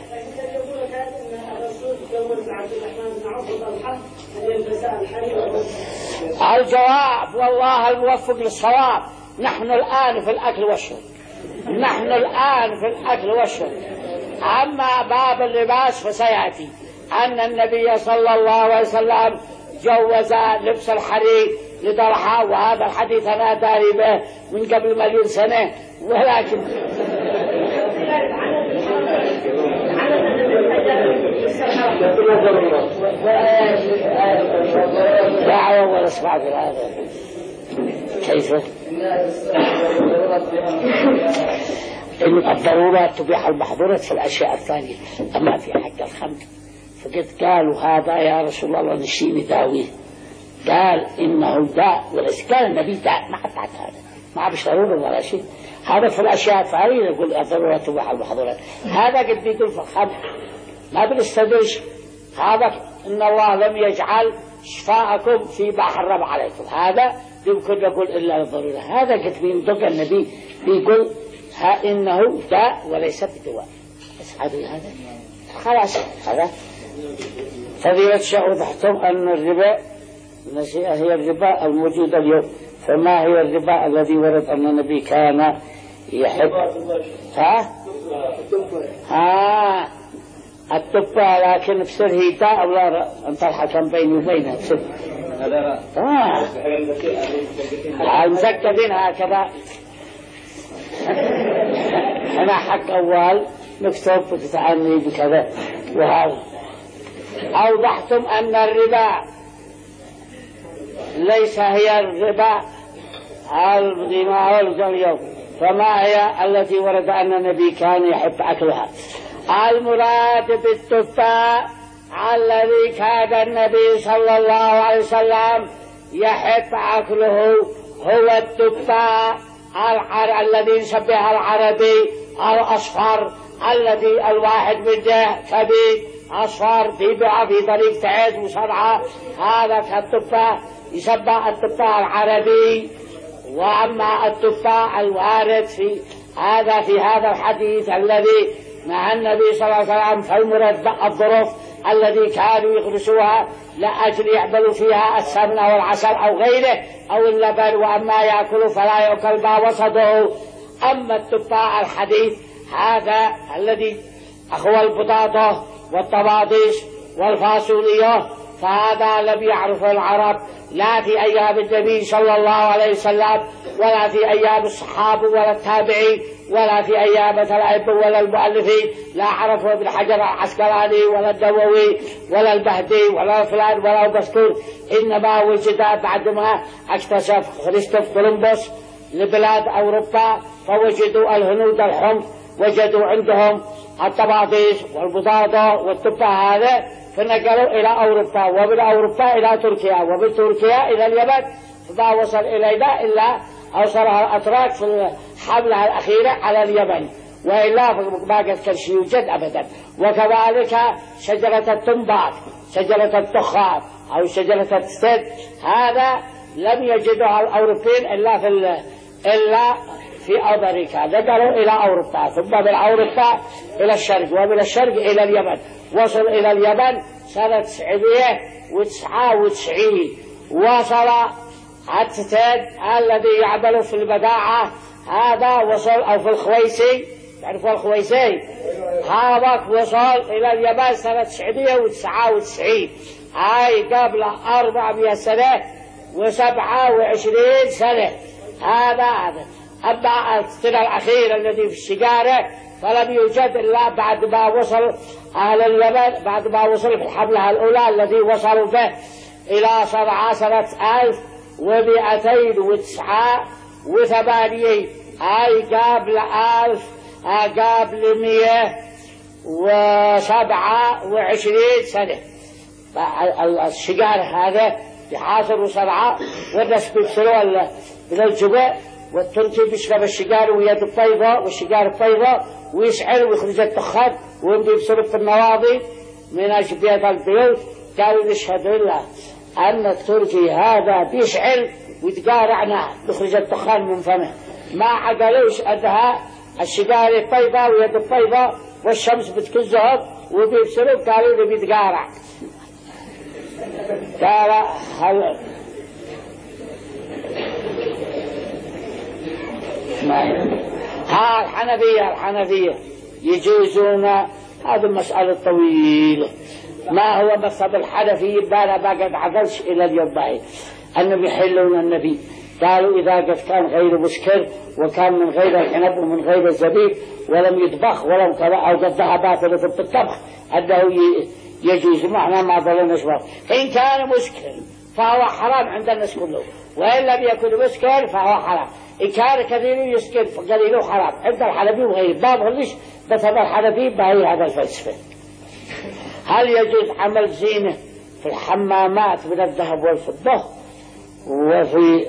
الجواب والله الموفق للصواب، نحن الآن في الأكل والشرب، نحن الآن في الأكل والشرب. أما باب اللباس فسيأتي أن النبي صلى الله عليه وسلم جوز لبس الحرير لطلحة، وهذا الحديث أنا داري به من قبل مليون سنة. ولكن دعوة ولا اسمع في هذا كيف؟ إن الضرورات تبيح المحظورات في الأشياء الثانية، أما في حق الخمر فقد قالوا هذا يا رسول الله نشيني داويه، قال إنه داء وليس، قال النبي داء ما قطعت هذا، ما بش ضرورة ولا شيء. هذا في الأشياء الثانية يقول الضرورات تبيح المحظورات، هذا قد يقول في الخمر ما بنستدرج. هذا إن الله لم يجعل شفاءكم فيما حرم عليكم، هذا يمكن نقول إلا الضرورة. هذا قد بينطق النبي بيقول ها إنه داء وليس بدواء. بس هذا هذا خلاص. هذا فضيلة الشيخ وضحتم أن الربا النسيئة هي الربا الموجود اليوم، فما هي الربا الذي ورد أن النبي كان يحب؟ ها؟ ها التبا، لكن بسر هي داء ولا أنت الحكم بيني وبينها بسر. آه المزكدين هكذا. أنا حق أول نكتب وتتعني بكذا. وهذا أوضحتم أن الربا ليس هي الربا الدماء اليوم، فما هي التي ورد أن النبي كان يحب أكلها؟ المراد بالتفاح الذي كان النبي صلى الله عليه وسلم يحب أكله هو التفاح الذي يسميه العربي الأصفر، الذي الواحد منه كبير أصفر بيبيع في طريق تعز وصنعاء، هذا كالتفاح يسمى التفاح العربي. وأما التفاح الوارد في هذا في هذا الحديث الذي مع النبي صلى الله عليه وسلم، فالمراد الظروف الذي كانوا يغرسوها لأجل يعملوا فيها السمن أو العسل أو غيره أو اللبن، وأما يأكلوا فلا يأكل ما وسطه. أما التفاح الحديث هذا الذي هو البطاطا والطماطيش والفاصوليا، فهذا لم يعرفه العرب لا في أيام النبي صلى الله عليه وسلم ولا في أيام الصحابة ولا التابعين ولا في أيام الأئمة ولا المؤلفين، لا عرفه ابن حجر العسقلاني ولا النووي ولا البهدي ولا فلان ولا المذكور، إنما وجد بعدما اكتشف كريستوف كولومبوس لبلاد أوروبا فوجدوا الهنود الحمر، وجدوا عندهم الطبابيس والبطاطا والتفاح هذا، فنقلوا إلى أوروبا، ومن أوروبا إلى تركيا، ومن تركيا إلى اليمن، فما وصل إلينا إلا أوصلها الأتراك في حملها الأخيرة على اليمن، وإلا ما قد كان شيء يوجد أبدا. وكذلك شجرة التنباك، شجرة التخام أو شجرة السد، هذا لم يجدها الأوروبيين إلا في إلا في أمريكا، نقلوا إلى أوروبا، ثم من أوروبا إلى الشرق، ومن الشرق إلى اليمن، وصل إلى اليمن سنة تسعمائة وتسعة وتسعين، وصل عتتان الذي يعمل في البداعة، هذا وصل أو في الخويسي، تعرفوا الخويسي؟ هذا وصل إلى اليمن سنة تسعمائة وتسعة وتسعين، أي قبل أربعمائة سنة وسبعة وعشرين سنة. هذا هذا أما السنة الأخيرة الذي في الشجارة فلم يوجد إلا بعد ما وصل أهل اليمن، بعد ما وصل في الحملة الأولى الذي وصلوا به إلى صنعاء سنة ألف ومئتين وتسعة وثمانين، أي قبل ألف قبل مئة وسبعة وعشرين سنة. الشجار هذا يحاصر صنعاء، والناس بيكسروا من الجبال، والتركي بيشرب الشجار ويد الطيبة والشجار الطيبة ويسعل ويخرج الدخان، وهم بيبصروا في النواضي من أجبية البيوت. قالوا نشهد لله أن التركي هذا بيشعل ويتقارعنا يخرج الدخان من فمه، ما عقلوش أنها الشجار الطيبة ويد الطيبة والشمس بتكزهم وبيبصروا، قالوا بيتقارع. قال هل ها الحنفية الحنفية يجوزون، هذه المسألة طويلة. ما هو مذهب الحنفي؟ بانا ما قد عقلش إلى اليوم بعيد أنهم يحلون النبي. قالوا إذا قد كان غير مسكر وكان من غير العنب ومن غير الزبيب ولم يطبخ ولم كذا أو قد ذهب في الطبخ أنه يجوز، معنا ما ظلنا شباب. إن كان مسكر فهو حرام عند الناس كله، وإن لم يكن مسكر فهو حرام. إن كان كثير يسكر فقليله حرام عند الحنفي وغيره، ما بغلش بس هذا الحنفي بهي هذا الفلسفة. هل يجوز عمل زينة في الحمامات من الذهب والفضة وفي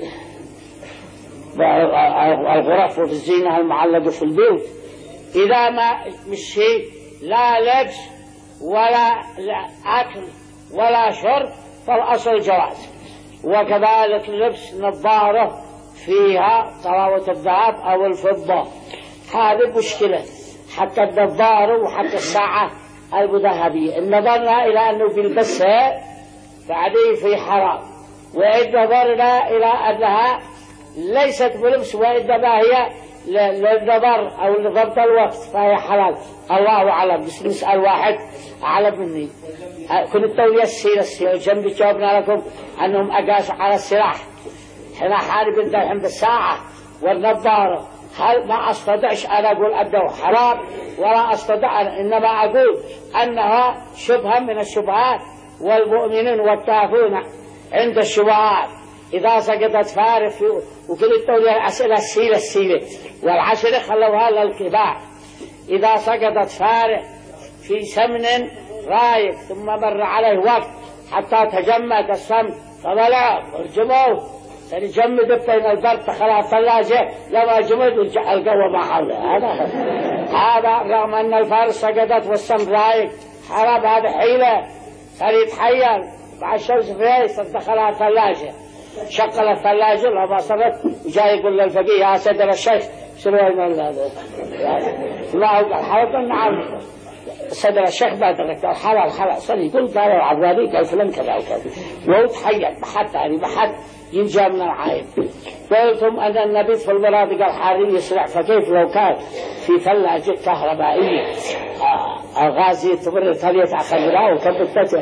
الغرف وفي الزينة المعلقة في البيوت إذا ما مش شيء لا لبس ولا أكل ولا شرب فالأصل جواز. وكذلك لبس نظارة فيها طراوة الذهب أو الفضة، هذه مشكلة. حتى النظارة وحتى الساعة المذهبية إن نظرنا إلى أنه بيلبسها فعليه في حرام، وإن نظرنا إلى أنها ليست بلبس وإنما هي للنظر أو لضبط الوقت فهي حلال. الله أعلم. بس نسأل واحد أعلم مني. كنت توي السيرة السيرة جنبي جاوبنا لكم أنهم أقاسوا على السلاح، حين حارب الدرهم بالساعة والنظارة. هل ما أستطيعش أنا أقول أنه حرام ولا أستطيع، إنما أقول أنها شبهة من الشبهات، والمؤمنين والكافرون عند الشبهات. إذا سقطت فارس وكل التولي الأسئلة السيلة السيلة والعشرة خلوها للكبار. إذا سقطت فارس في سمن رايق ثم مر عليه وقت حتى تجمد السمن فبلع والجموه تجمد بين البرد خلال الثلاجة لما جمد القوة ما حوله. هذا هذا رغم أن الفارس سقطت والسمن رايق حرام، هذا حيلة صار يتحيل مع الشمس فيه دخلها الثلاجة، شغل الثلاجة لما صارت وجاي يقول للفقيه يا سيدنا الشيخ شنو هذا؟ ما هو الحرب نعم سيدنا الشيخ بعد ذلك الحلال الحلال صلي يقول قال العبراني قال فلان كذا وكذا، وهو تحيل ما حد ثاني ما حد ينجى من العين. قلتم أن النبي في المناطق الحارية يسرع، فكيف لو كان في ثلاجة كهربائية الغازية تمر ثانية خضراء وكبتته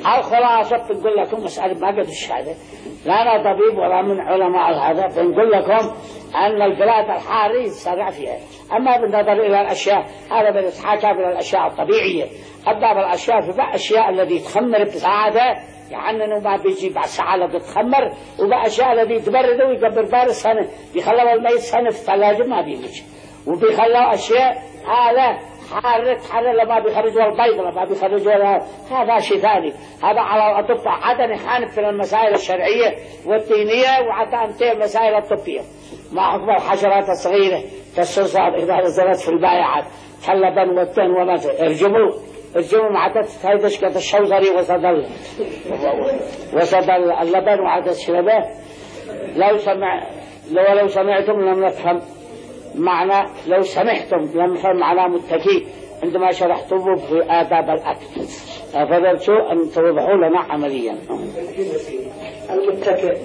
الخلاصة بنقول لكم مسألة ما قد الشهادة، لا أنا طبيب ولا من علماء هذا، بنقول لكم أن البلاد الحارة يتسرع فيها. أما بالنظر إلى الأشياء هذا بنتحاكى إلى الأشياء الطبيعية. أما بالأشياء في بعض الأشياء التي تخمر بسعادة يعني إنه ما بيجي بعد ساعة بتخمر، وبأشياء التي تبرد ويكبر بار السنة بيخلوا الميت سنة في الثلاجة ما بيجي، وبيخلوا أشياء هذا حارة حارة لما بيخرجوا البيض لما بيخرجوا هذا شيء ثاني. هذا على الأطباء عادة يخالف في المسائل الشرعية والدينية، وعادة أنتهي المسائل الطبية مع حكم الحشرات الصغيرة كالصرصار إذا نزلت في البائعات كاللبن والتن وما ارجموا ارجموا معدة هيدش كت الشوزري وصدل وصدل اللبن وعدة شربه. لو سمع لو لو سمعتم لم نفهم معنى، لو سمحتم لم نفهم معنى متكي عندما شرحتم في آداب الأكل، فضلت أن توضحوا لنا عمليا. المتكئ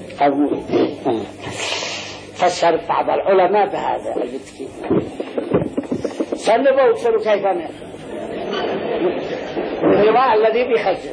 فسر بعض العلماء بهذا المتكئ. سنبوا وصلوا كيف الغذاء الذي بيخزن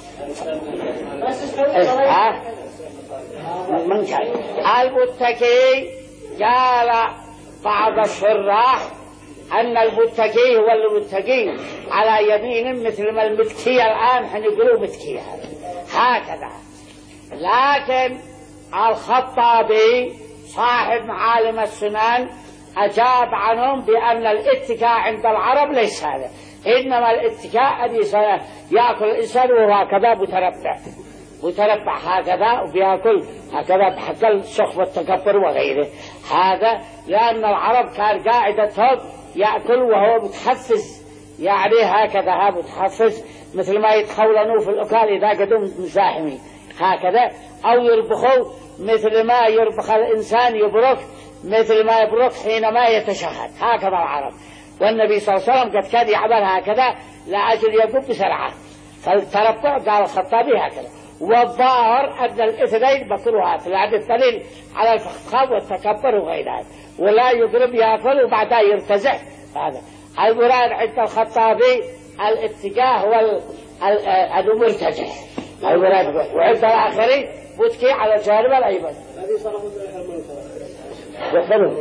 ها من كان المتكئ. قال بعض الشراح أن المتكئ هو المتكئ على يمين مثل ما المتكئ الآن حنقولوا متكئ هكذا. لكن الخطابي صاحب معالم السنن أجاب عنهم بأن الاتكاء عند العرب ليس هذا، إنما الاتكاء الذي يأكل الإنسان وهو هكذا متربع متربع هكذا وبيأكل هكذا بحق السخف والتكبر وغيره. هذا لأن العرب كان قاعدتهم يأكل وهو متحفز، يعني هكذا ها متحفز مثل ما يتخولنوا في الأكل إذا قدوا مزاحمين هكذا، أو يربخوا مثل ما يربخ الإنسان يبرك مثل ما يبرك حينما يتشهد هكذا العرب. والنبي صلى الله عليه وسلم قد كان يعمل هكذا لأجل يقوم بسرعة، فالتربع قال الخطابي هكذا. والظاهر أن الاثنين مكروهات لأن الدليل على الفخفخاء والتكبر وغيرها، ولا يقرب يأكل وبعدها يرتزع. هذا المراد عند الخطابي الاتجاه هو المرتجع المراد، وعند الآخرين متكي على الجانب الأيمن. هذه صرف ذلك المنكر وخلوا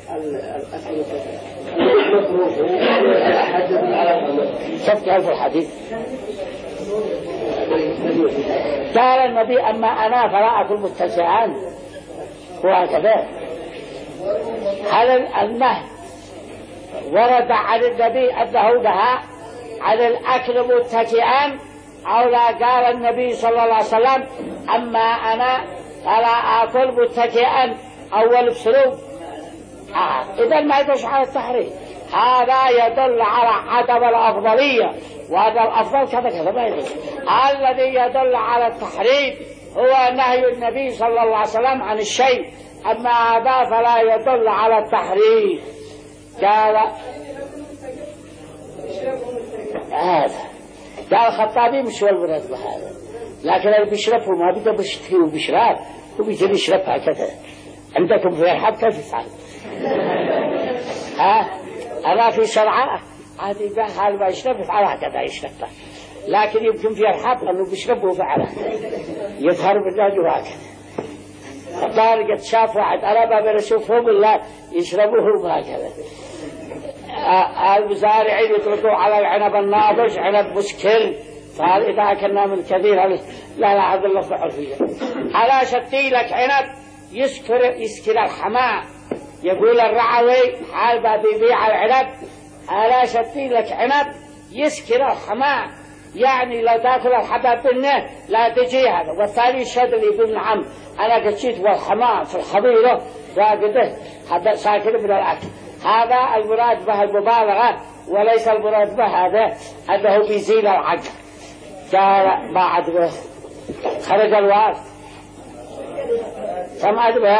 شفت هذا الحديث. قال النبي أما أنا فلا أكل متسعا وهكذا. هذا النهي ورد عن النبي أنه نهى عن الأكل متكئا، أو لا قال النبي صلى الله عليه وسلم أما أنا فلا أكل متكئا أول بسلوب. آه. إذا ما يدش على التحريم، هذا يدل على عدم الأفضلية، وهذا الأفضل كذا كذا ما يدل. الذي يدل على التحريم هو نهي النبي صلى الله عليه وسلم عن الشيء، أما هذا فلا يدل على التحريم. قال هذا قال الخطابي مش هو المراد بهذا، لكن اللي بيشربه ما بده بيشتهي وبيشرب وبيجي يشرب هكذا. عندكم في الحب كيف يفعل؟ ها أنا في شرعة عادي بحال ما يشرب يفعل هكذا يشرب، لكن يمكن في الحب أنه بيشربه فعلا يظهر بالله وهكذا. الظاهر قد شاف واحد أنا ما بنشوفهم إلا يشربوه هكذا. المزارعين يطلقوا على العنب الناضج عنب مسكر، فهل إذا أكلنا من كثير لا لا عبد الله فعل فيه. على شتي لك عنب يسكر يسكر الحماء، يقول الرعوي حال بيبيع العنب على شتي لك عنب يسكر الحماء، يعني لو تاكل الحباب منه لا تجي هذا. والثاني الشد اللي يقول نعم أنا قشيت والحماء في الحظيرة راقده هذا ساكن من الأكل. هذا المراد به المبالغة، وليس المراد به هذا أنه بيزيل العقل. قال بعد به خرج الوقت كم أدبه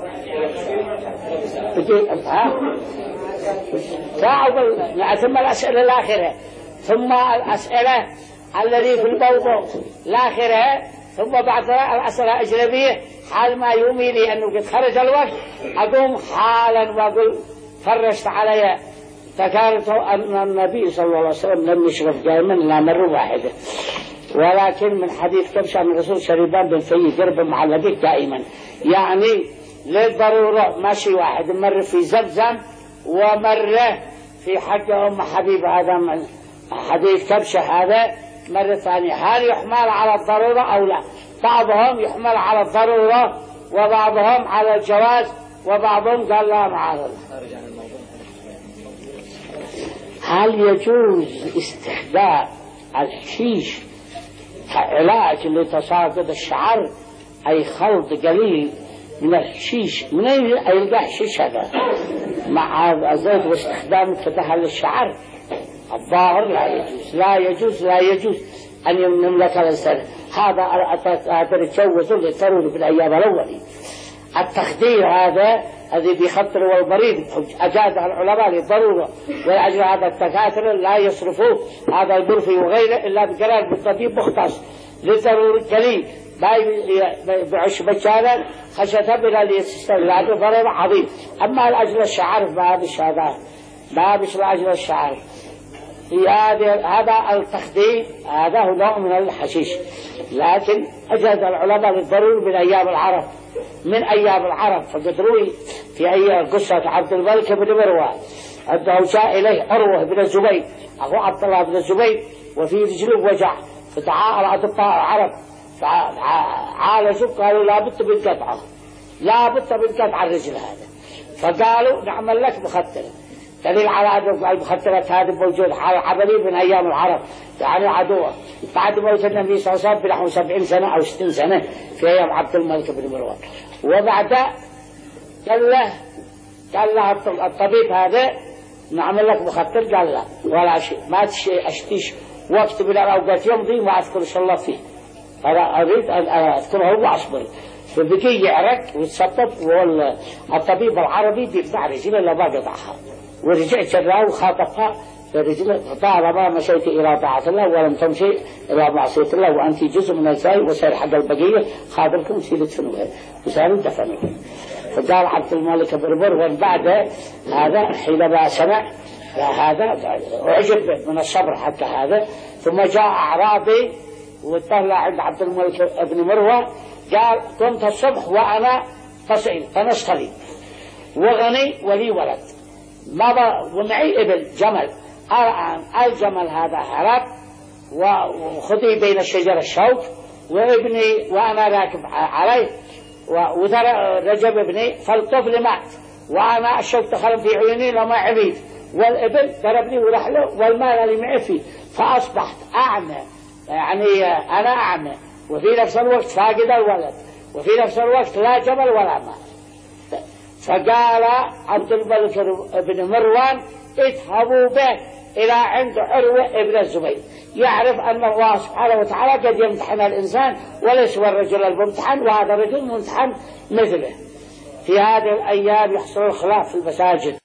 ها ثم الأسئلة الآخرة، ثم الأسئلة الذي في الموضوع الآخرة، ثم بعد الأسئلة الأجنبية. حال ما يومي لي أنه قد خرج الوقت أقوم حالا وأقول فرشت علي ذكرت أن النبي صلى الله عليه وسلم لم يشرب دائما لا مرة واحدة. ولكن من حديث كبشة من الرسول شريبان بن في قرب معلقك دائما، يعني للضرورة ماشي واحد مر في زمزم ومر في حق أم حبيب، هذا من حديث كبشة هذا مرة ثانية. هل يحمل على الضرورة أو لا؟ بعضهم يحمل على الضرورة وبعضهم على الجواز وبعضهم قال لا معارضة. هل يجوز استخدام الحشيش كعلاج لتساقط الشعر، أي خلط قليل من الحشيش؟ من أين يلقى حشيش هذا مع الزيت واستخدام كدهة للشعر؟ الظاهر لا يجوز لا يجوز لا يجوز أن يملك الإنسان هذا. هذا يتجوز للضروري في الأيام الأولى. التخدير هذا الذي بيخطر والبريد أجازه العلماء للضرورة، ولأجل هذا التكاثر لا يصرفوه هذا البرفي وغيره إلا بقرار بالطبيب مختص للضروري قليل بعش بجالا خشية بلا ليستغل. هذا ضرر عظيم. أما الأجل الشعر ما بش هذا ما بش الأجل الشعر هذا التخدير هذا هو نوع من الحشيش، لكن أجاز العلماء للضروري من أيام العرب من أيام العرب. فقد روي في أي قصة عبد الملك بن مروان أنه جاء إليه عروة بن الزبير أخو عبد الله بن الزبير وفي رجله وجع، فدعا الأطباء العرب فعالجوا قالوا لا بد من قطعه لا بد من قطع الرجل هذا، فقالوا نعمل لك مخدر. دليل على أن المخدرات هذه موجود عملي من أيام العرب يعني عدوة بعد موت النبي صلى الله عليه وسلم بنحو سبعين سنة أو ستين سنة في أيام عبد الملك بن مروان. وبعد قال له قال له الطبيب هذا نعمل لك مخدر، قال لا ولا شيء ما أشتيش وقت من الأوقات يمضي ما أذكر شاء الله فيه، أنا أريد أن أذكره وأصبر. فبقي يعرق ويتسبب، والطبيب العربي بيقطع رجله لما قطعها ورجع جراه وخاطفها فرجله. طالما مشيت إلى طاعة الله ولم تمشي إلى معصية الله وأنت جزء من الزاي وسير حق البقية خاطركم سيدة فنوها وسيروا دفنوها. فقال عبد الملك بن مروان بعد هذا حينما سمع هذا أعجب من الصبر حتى هذا، ثم جاء أعرابي وطلع عند عبد الملك بن مروان قال قمت الصبح وأنا فصيل فنشتري وغني ولي ولد ما ومعي ابن جمل. الآن الجمل هذا هرب وخذي بين الشجر الشوك وابني وأنا راكب عليه وترى رجب ابني فالطفل مات وأنا الشوك دخل في عيوني لما عبيد والابن ضربني ورحله والمال اللي معي فيه، فأصبحت أعمى يعني أنا أعمى وفي نفس الوقت فاقد الولد وفي نفس الوقت لا جمل ولا مال. فقال عبد الملك بن مروان اذهبوا به إلى عند عروة ابن الزبير يعرف أن الله سبحانه وتعالى قد يمتحن الإنسان وليس هو الرجل الممتحن وهذا الرجل ممتحن مثله. في هذه الأيام يحصل الخلاف في المساجد